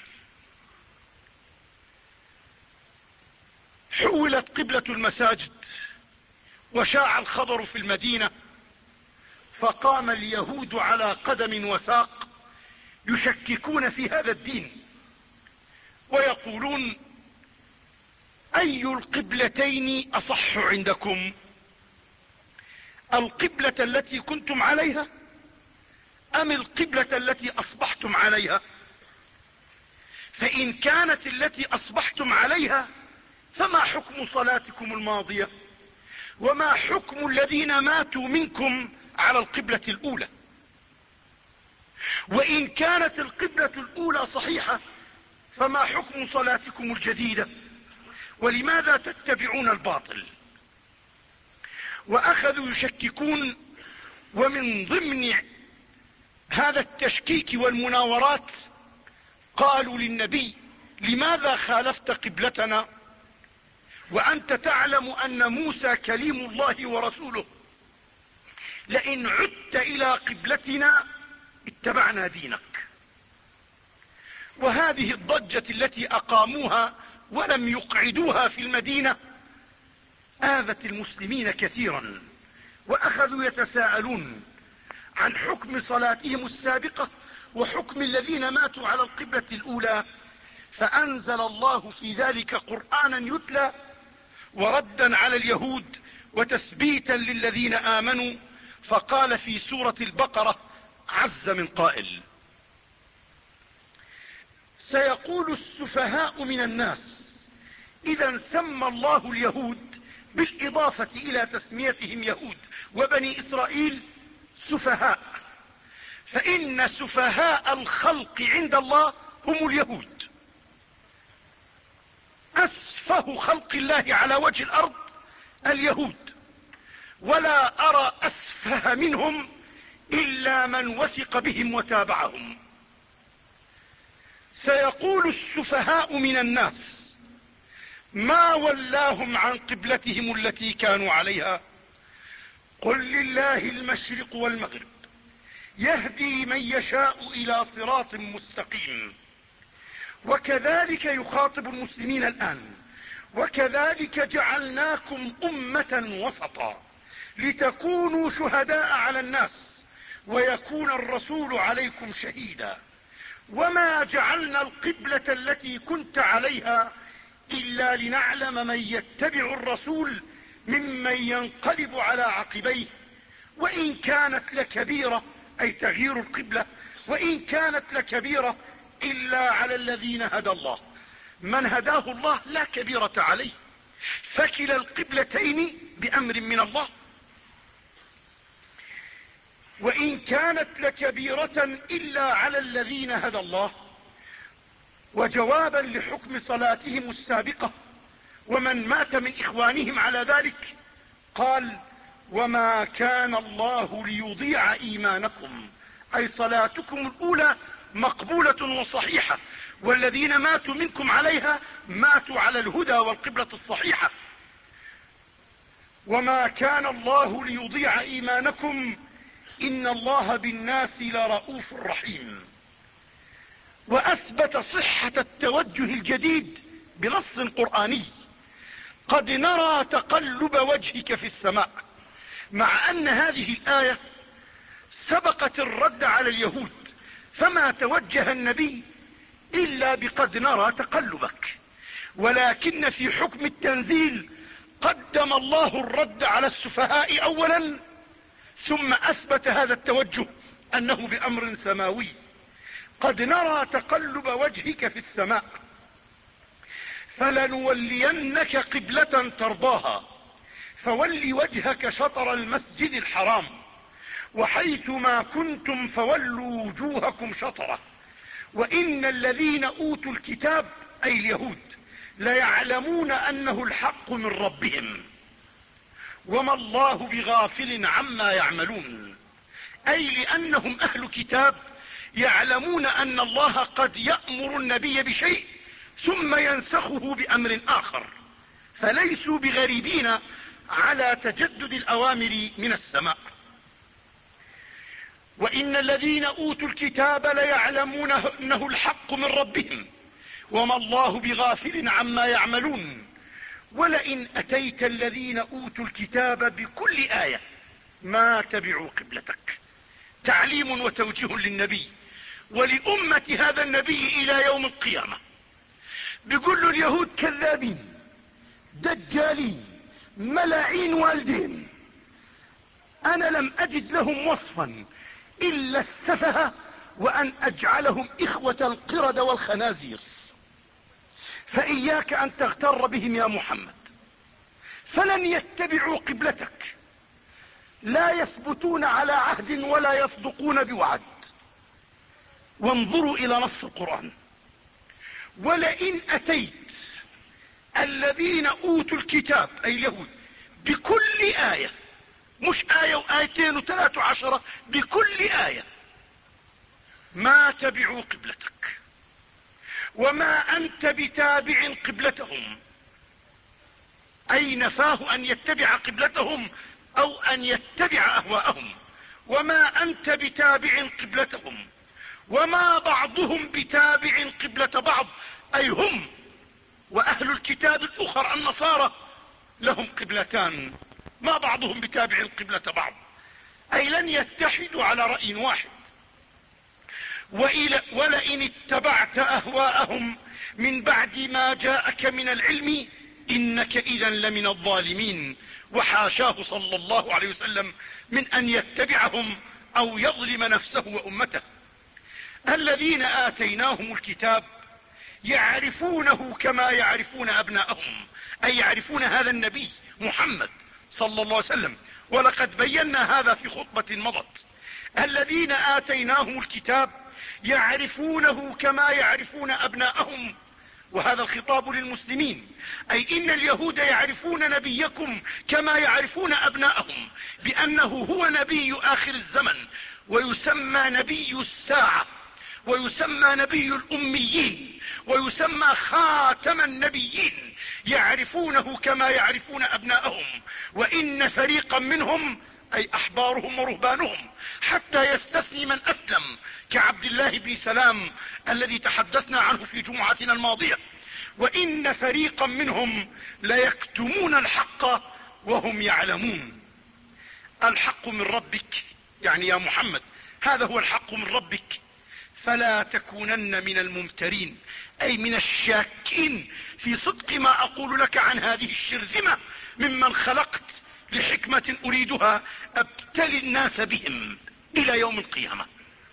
حولت قبلة المساجد وشاع الخبر في المدينة، فقام اليهود على قدم وساق يشككون في هذا الدين ويقولون: أي القبلتين أصح عندكم؟ القبلة التي كنتم عليها أم القبلة التي أصبحتم عليها؟ فإن كانت التي أصبحتم عليها فما حكم صلاتكم الماضية؟ وما حكم الذين ماتوا منكم على القبلة الأولى؟ وإن كانت القبلة الأولى صحيحة فما حكم صلاتكم الجديدة ولماذا تتبعون الباطل؟ وأخذوا يشككون، ومن ضمن هذا التشكيك والمناورات قالوا للنبي: لماذا خالفت قبلتنا وأنت تعلم أن موسى كليم الله ورسوله؟ لئن عدت إلى قبلتنا اتبعنا دينك. وهذه الضجة التي أقاموها ولم يقعدوها في المدينة آذت المسلمين كثيرا، وأخذوا يتساءلون عن حكم صلاتهم السابقة وحكم الذين ماتوا على القبلة الأولى، فأنزل الله في ذلك قرآنا يتلى وردا على اليهود وتثبيتا للذين آمنوا، فقال في سورة البقرة عز من قائل: سيقول السفهاء من الناس. إذا سمى الله اليهود بالإضافة إلى تسميتهم يهود وبني إسرائيل سفهاء، فإن سفهاء الخلق عند الله هم اليهود. أسفه خلق الله على وجه الأرض اليهود، ولا أرى أسفه منهم إلا من وثق بهم وتابعهم. سيقول السفهاء من الناس ما ولاهم عن قبلتهم التي كانوا عليها، قل لله المشرق والمغرب يهدي من يشاء إلى صراط مستقيم. وكذلك يخاطب المسلمين الآن: وكذلك جعلناكم أمة وسطا لتكونوا شهداء على الناس ويكون الرسول عليكم شهيدا، وما جعلنا القبلة التي كنت عليها إلا لنعلم من يتبع الرسول ممن ينقلب على عقبيه، وإن كانت لكبيرة، أي تغيير القبلة، وإن كانت لكبيرة إلا على الذين هدى الله. من هداه الله لا كبيرة عليه، فكلا القبلتين بأمر من الله. وإن كانت لكبيرة إلا على الذين هدى الله. وجوابا لحكم صلاتهم السابقة ومن مات من إخوانهم على ذلك قال: وما كان الله ليضيع إيمانكم، أي صلاتكم الأولى مقبولة وصحيحة، والذين ماتوا منكم عليها ماتوا على الهدى والقبلة الصحيحة. وما كان الله ليضيع إيمانكم إن الله بالناس لرؤوف رحيم. وأثبت صحة التوجه الجديد بنص قرآني: قد نرى تقلب وجهك في السماء، مع أن هذه الآية سبقت الرد على اليهود، فما توجه النبي إلا بقد نرى تقلبك، ولكن في حكم التنزيل قدم الله الرد على السفهاء أولا، ثم أثبت هذا التوجه أنه بأمر سماوي. قد نرى تقلب وجهك في السماء فلنولينك قبلة ترضاها فول وجهك شطر المسجد الحرام وحيث ما كنتم فولوا وجوهكم شطره وإن الذين أوتوا الكتاب أي اليهود ليعلمون أنه الحق من ربهم وما الله بغافل عما يعملون، أي لأنهم أهل كتاب يعلمون أن الله قد يأمر النبي بشيء ثم ينسخه بأمر آخر، فليسوا بغريبين على تجدد الأوامر من السماء. وإن الذين أوتوا الكتاب ليعلمون أنه الحق من ربهم وما الله بغافل عما يعملون. ولئن أتيت الذين أوتوا الكتاب بكل آية ما تبعوا قبلتك، تعليم وتوجيه للنبي ولأمة هذا النبي إلى يوم القيامة. بيقول له اليهود كذابين دجالين ملاعين والدين، أنا لم أجد لهم وصفا إلا السفه وأن أجعلهم إخوة القرد والخنازير، فإياك أن تغتر بهم يا محمد، فلن يتبعوا قبلتك، لا يثبتون على عهد ولا يصدقون بوعد. وانظروا إلى نص القرآن: ولئن أتيت الذين أوتوا الكتاب أي اليهود بكل آية، مش آية وآيتين وثلاث عشرة، بكل آية، ما تبعوا قبلتك وما أنت بتابع قبلتهم، أي نفاه أن يتبع قبلتهم أو أن يتبع أهواءهم. وما أنت بتابع قبلتهم وما بعضهم بتابع قبلة بعض، أي هم وأهل الكتاب الأخر النصارى لهم قبلتان، ما بعضهم بتابع قبلة بعض، أي لن يتحدوا على رأي واحد. ولئن اتبعت أهواءهم من بعد ما جاءك من العلم إنك إذا لمن الظالمين. وحاشاه صلى الله عليه وسلم من أن يتبعهم أو يظلم نفسه وأمته. الذين آتيناهم الكتاب يعرفونه كما يعرفون أبناءهم، أي يعرفون هذا النبي محمد صلى الله عليه وسلم، ولقد بينا هذا في خطبة مضت. الذين آتيناهم الكتاب يعرفونه كما يعرفون أبناءهم، وهذا الخطاب للمسلمين، أي إن اليهود يعرفون نبيكم كما يعرفون أبناءهم، بأنه هو نبي آخر الزمن، ويسمى نبي الساعة، ويسمى نبي الأميين، ويسمى خاتم النبيين. يعرفونه كما يعرفون أبناءهم. وإن فريقا منهم أي أحبارهم ورهبانهم، حتى يستثني من أسلم كعبد الله بن سلام الذي تحدثنا عنه في جمعتنا الماضية، وإن فريقا منهم ليكتمون الحق وهم يعلمون. الحق من ربك، يعني يا محمد هذا هو الحق من ربك، فلا تكونن من الممترين، أي من الشاكين في صدق ما أقول لك عن هذه الشرذمة ممن خلقت لحكمة أريدها أبتلي الناس بهم إلى يوم القيامة.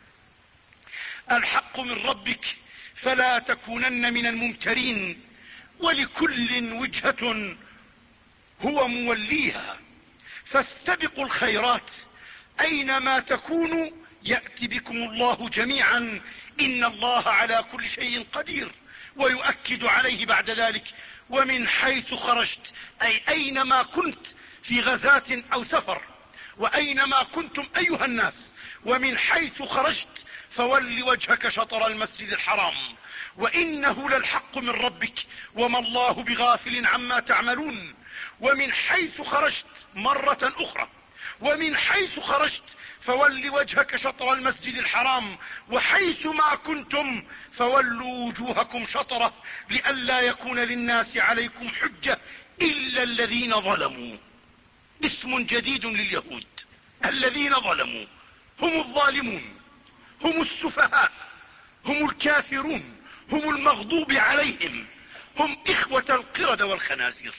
الحق من ربك فلا تكونن من الممترين، ولكل وجهة هو موليها، فاستبقوا الخيرات أينما تكونوا يأتي بكم الله جميعا إن الله على كل شيء قدير. ويؤكد عليه بعد ذلك: ومن حيث خرجت، أي أينما كنت في غزاة أو سفر، وأينما كنتم أيها الناس، ومن حيث خرجت فول وجهك شطر المسجد الحرام وإنه للحق من ربك وما الله بغافل عما تعملون. ومن حيث خرجت مرة أخرى، ومن حيث خرجت فول وجهك شطر المسجد الحرام وحيث ما كنتم فولوا وجوهكم شطره لئلا يكون للناس عليكم حجة إلا الذين ظلموا. اسم جديد لليهود، الذين ظلموا هم الظالمون، هم السفهاء، هم الكافرون، هم المغضوب عليهم، هم إخوة القردة والخنازير.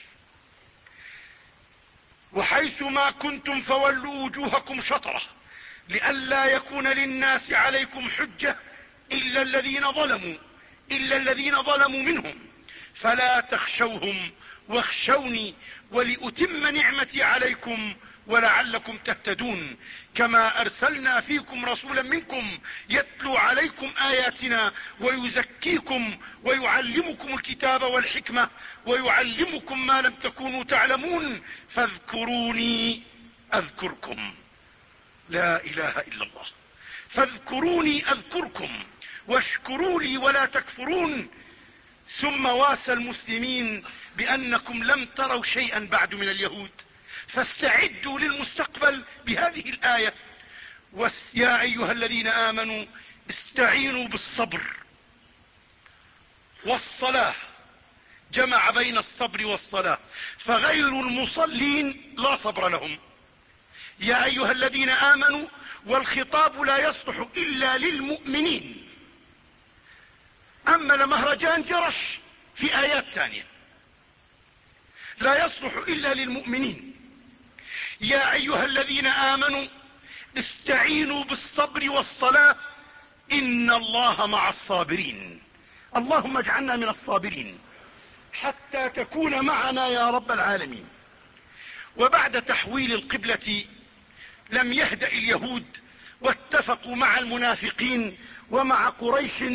وحيث ما كنتم فولوا وجوهكم شطره لئلا يكون للناس عليكم حجة إلا الذين ظلموا، إلا الذين ظلموا منهم، فلا تخشوهم واخشوني ولأتم نعمتي عليكم ولعلكم تهتدون. كما أرسلنا فيكم رسولا منكم يتلو عليكم آياتنا ويزكيكم ويعلمكم الكتاب والحكمة ويعلمكم ما لم تكونوا تعلمون فاذكروني أذكركم. لا إله إلا الله. فاذكروني أذكركم واشكروا لي ولا تكفرون. ثم واسى المسلمين بأنكم لم تروا شيئا بعد من اليهود، فاستعدوا للمستقبل بهذه الآية: يا أيها الذين آمنوا استعينوا بالصبر والصلاة. جمع بين الصبر والصلاة، فغير المصلين لا صبر لهم. يا أيها الذين آمنوا، والخطاب لا يصلح إلا للمؤمنين، أما لمهرجان جرش في آيات ثانية لا يصلح إلا للمؤمنين. يا أيها الذين آمنوا استعينوا بالصبر والصلاة إن الله مع الصابرين. اللهم اجعلنا من الصابرين حتى تكون معنا يا رب العالمين. وبعد تحويل القبلة لم يهدأ اليهود، واتفقوا مع المنافقين ومع قريش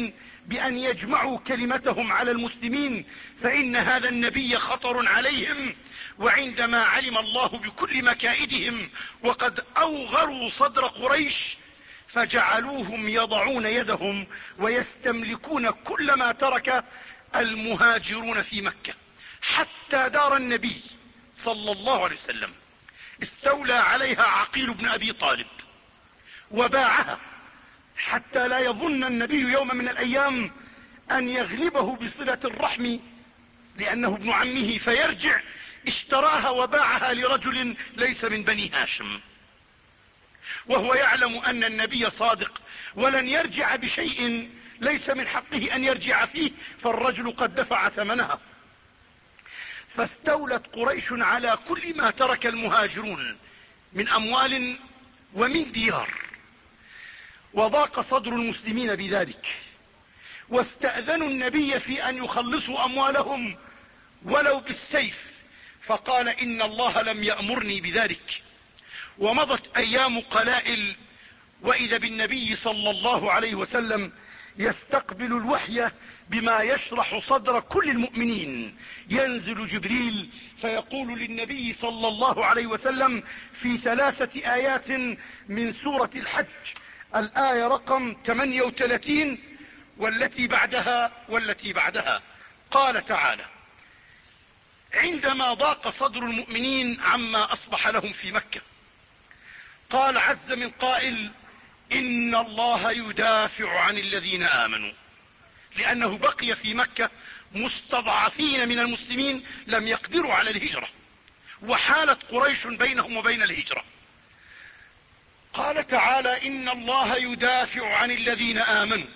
بأن يجمعوا كلمتهم على المسلمين، فإن هذا النبي خطر عليهم. وعندما علم الله بكل مكائدهم وقد أوغروا صدر قريش، فجعلوهم يضعون يدهم ويستملكون كل ما ترك المهاجرون في مكة، حتى دار النبي صلى الله عليه وسلم استولى عليها عقيل بن أبي طالب وباعها، حتى لا يظن النبي يوم من الأيام أن يغلبه بصلة الرحم لأنه ابن عمه فيرجع. اشتراها وباعها لرجل ليس من بني هاشم، وهو يعلم أن النبي صادق ولن يرجع بشيء ليس من حقه أن يرجع فيه، فالرجل قد دفع ثمنها. فاستولت قريش على كل ما ترك المهاجرون من أموال ومن ديار، وضاق صدر المسلمين بذلك، واستأذنوا النبي في أن يخلصوا أموالهم ولو بالسيف، فقال إن الله لم يأمرني بذلك. ومضت أيام قلائل، وإذا بالنبي صلى الله عليه وسلم يستقبل الوحي بما يشرح صدر كل المؤمنين. ينزل جبريل فيقول للنبي صلى الله عليه وسلم في ثلاثة آيات من سورة الحج، الآية رقم ثمانية وثلاثين والتي بعدها والتي بعدها، قال تعالى: عندما ضاق صدر المؤمنين عما أصبح لهم في مكة، قال عز من قائل: إن الله يدافع عن الذين آمنوا، لأنه بقي في مكة مستضعفين من المسلمين لم يقدروا على الهجرة، وحالت قريش بينهم وبين الهجرة. قال تعالى: إن الله يدافع عن الذين آمنوا.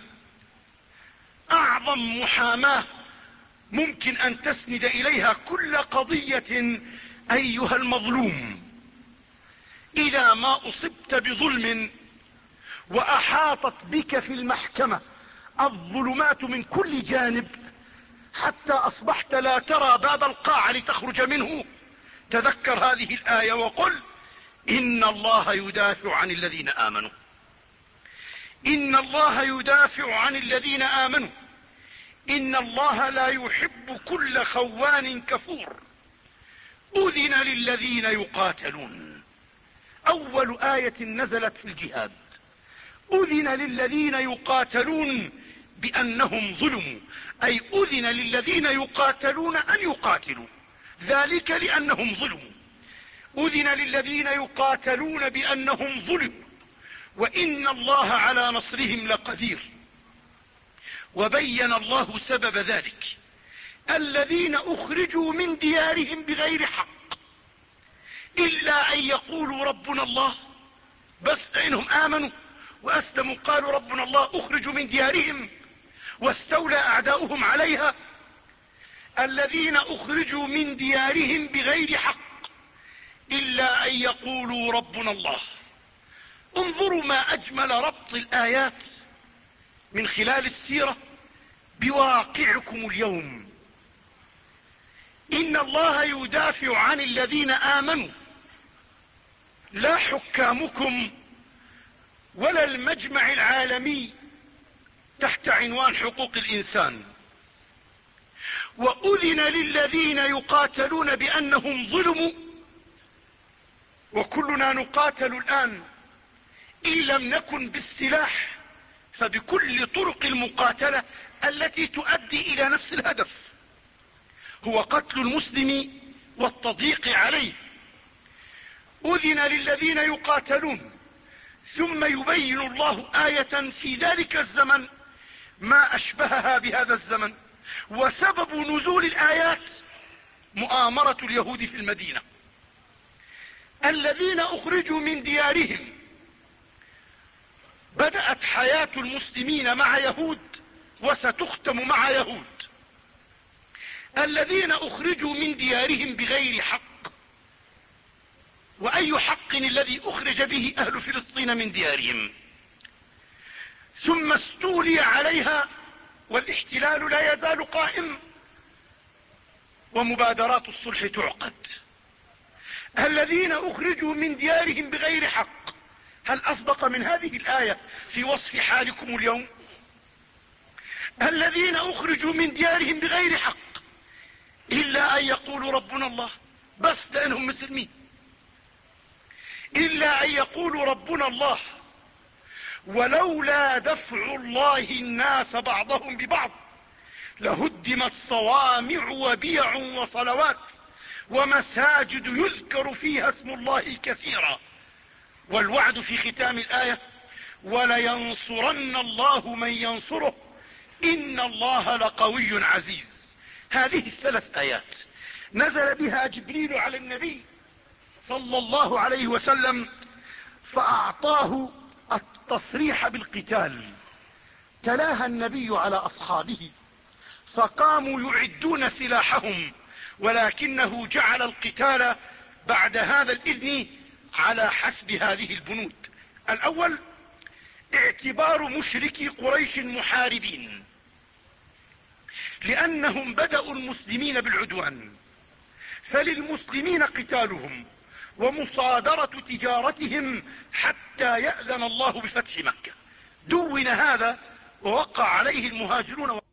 أعظم محاماة ممكن أن تسند إليها كل قضية أيها المظلوم، إذا ما أصبت بظلم وأحاطت بك في المحكمة الظلمات من كل جانب حتى أصبحت لا ترى باب القاعة لتخرج منه، تذكر هذه الآية وقل: إن الله يدافع عن الذين آمنوا. إن الله يدافع عن الذين آمنوا. إن الله لا يحب كل خوان كفور. أذن للذين يقاتلون. أول آية نزلت في الجهاد. أذن للذين يقاتلون بأنهم ظلموا، أي أذن للذين يقاتلون أن يقاتلوا، ذلك لأنهم ظلموا. أذن للذين يقاتلون بأنهم ظلموا، وإن الله على نصرهم لقدير. وبين الله سبب ذلك: الذين أخرجوا من ديارهم بغير حق إلا أن يقولوا ربنا الله، بس لأنهم آمنوا وأسلموا قالوا ربنا الله، أخرجوا من ديارهم واستولى أعداؤهم عليها. الذين أخرجوا من ديارهم بغير حق إلا أن يقولوا ربنا الله. انظروا ما أجمل ربط الآيات من خلال السيرة بواقعكم اليوم. إن الله يدافع عن الذين آمنوا، لا حكامكم ولا المجمع العالمي تحت عنوان حقوق الإنسان. وأذن للذين يقاتلون بأنهم ظلموا، وكلنا نقاتل الآن، إن لم نكن بالسلاح فبكل طرق المقاتلة التي تؤدي إلى نفس الهدف، هو قتل المسلم والتضييق عليه. أذن للذين يقاتلون، ثم يبين الله آية في ذلك الزمن ما أشبهها بهذا الزمن. وسبب نزول الآيات مؤامرة اليهود في المدينة. الذين أخرجوا من ديارهم، بدأت حياة المسلمين مع يهود وستختم مع يهود. الذين أخرجوا من ديارهم بغير حق، وأي حق الذي أخرج به أهل فلسطين من ديارهم؟ ثم استولي عليها والاحتلال لا يزال قائم، ومبادرات الصلح تعقد. الذين أخرجوا من ديارهم بغير حق، هل أصدق من هذه الآية في وصف حالكم اليوم؟ الذين أخرجوا من ديارهم بغير حق إلا أن يقولوا ربنا الله، بس لأنهم مسلمين، إلا أن يقولوا ربنا الله. ولولا دفع الله الناس بعضهم ببعض لهدمت صوامع وبيع وصلوات ومساجد يذكر فيها اسم الله كثيرا. والوعد في ختام الآية ولينصرن الله من ينصره إن الله لقوي عزيز. هذه الثلاث آيات نزل بها جبريل على النبي صلى الله عليه وسلم فأعطاه التصريح بالقتال. تلاها النبي على أصحابه فقاموا يعدون سلاحهم، ولكنه جعل القتال بعد هذا الإذن على حسب هذه البنود. الأول اعتبار مشركي قريش محاربين لأنهم بدأوا المسلمين بالعدوان، فللمسلمين قتالهم ومصادرة تجارتهم حتى يأذن الله بفتح مكة. دون هذا ووقع عليه المهاجرون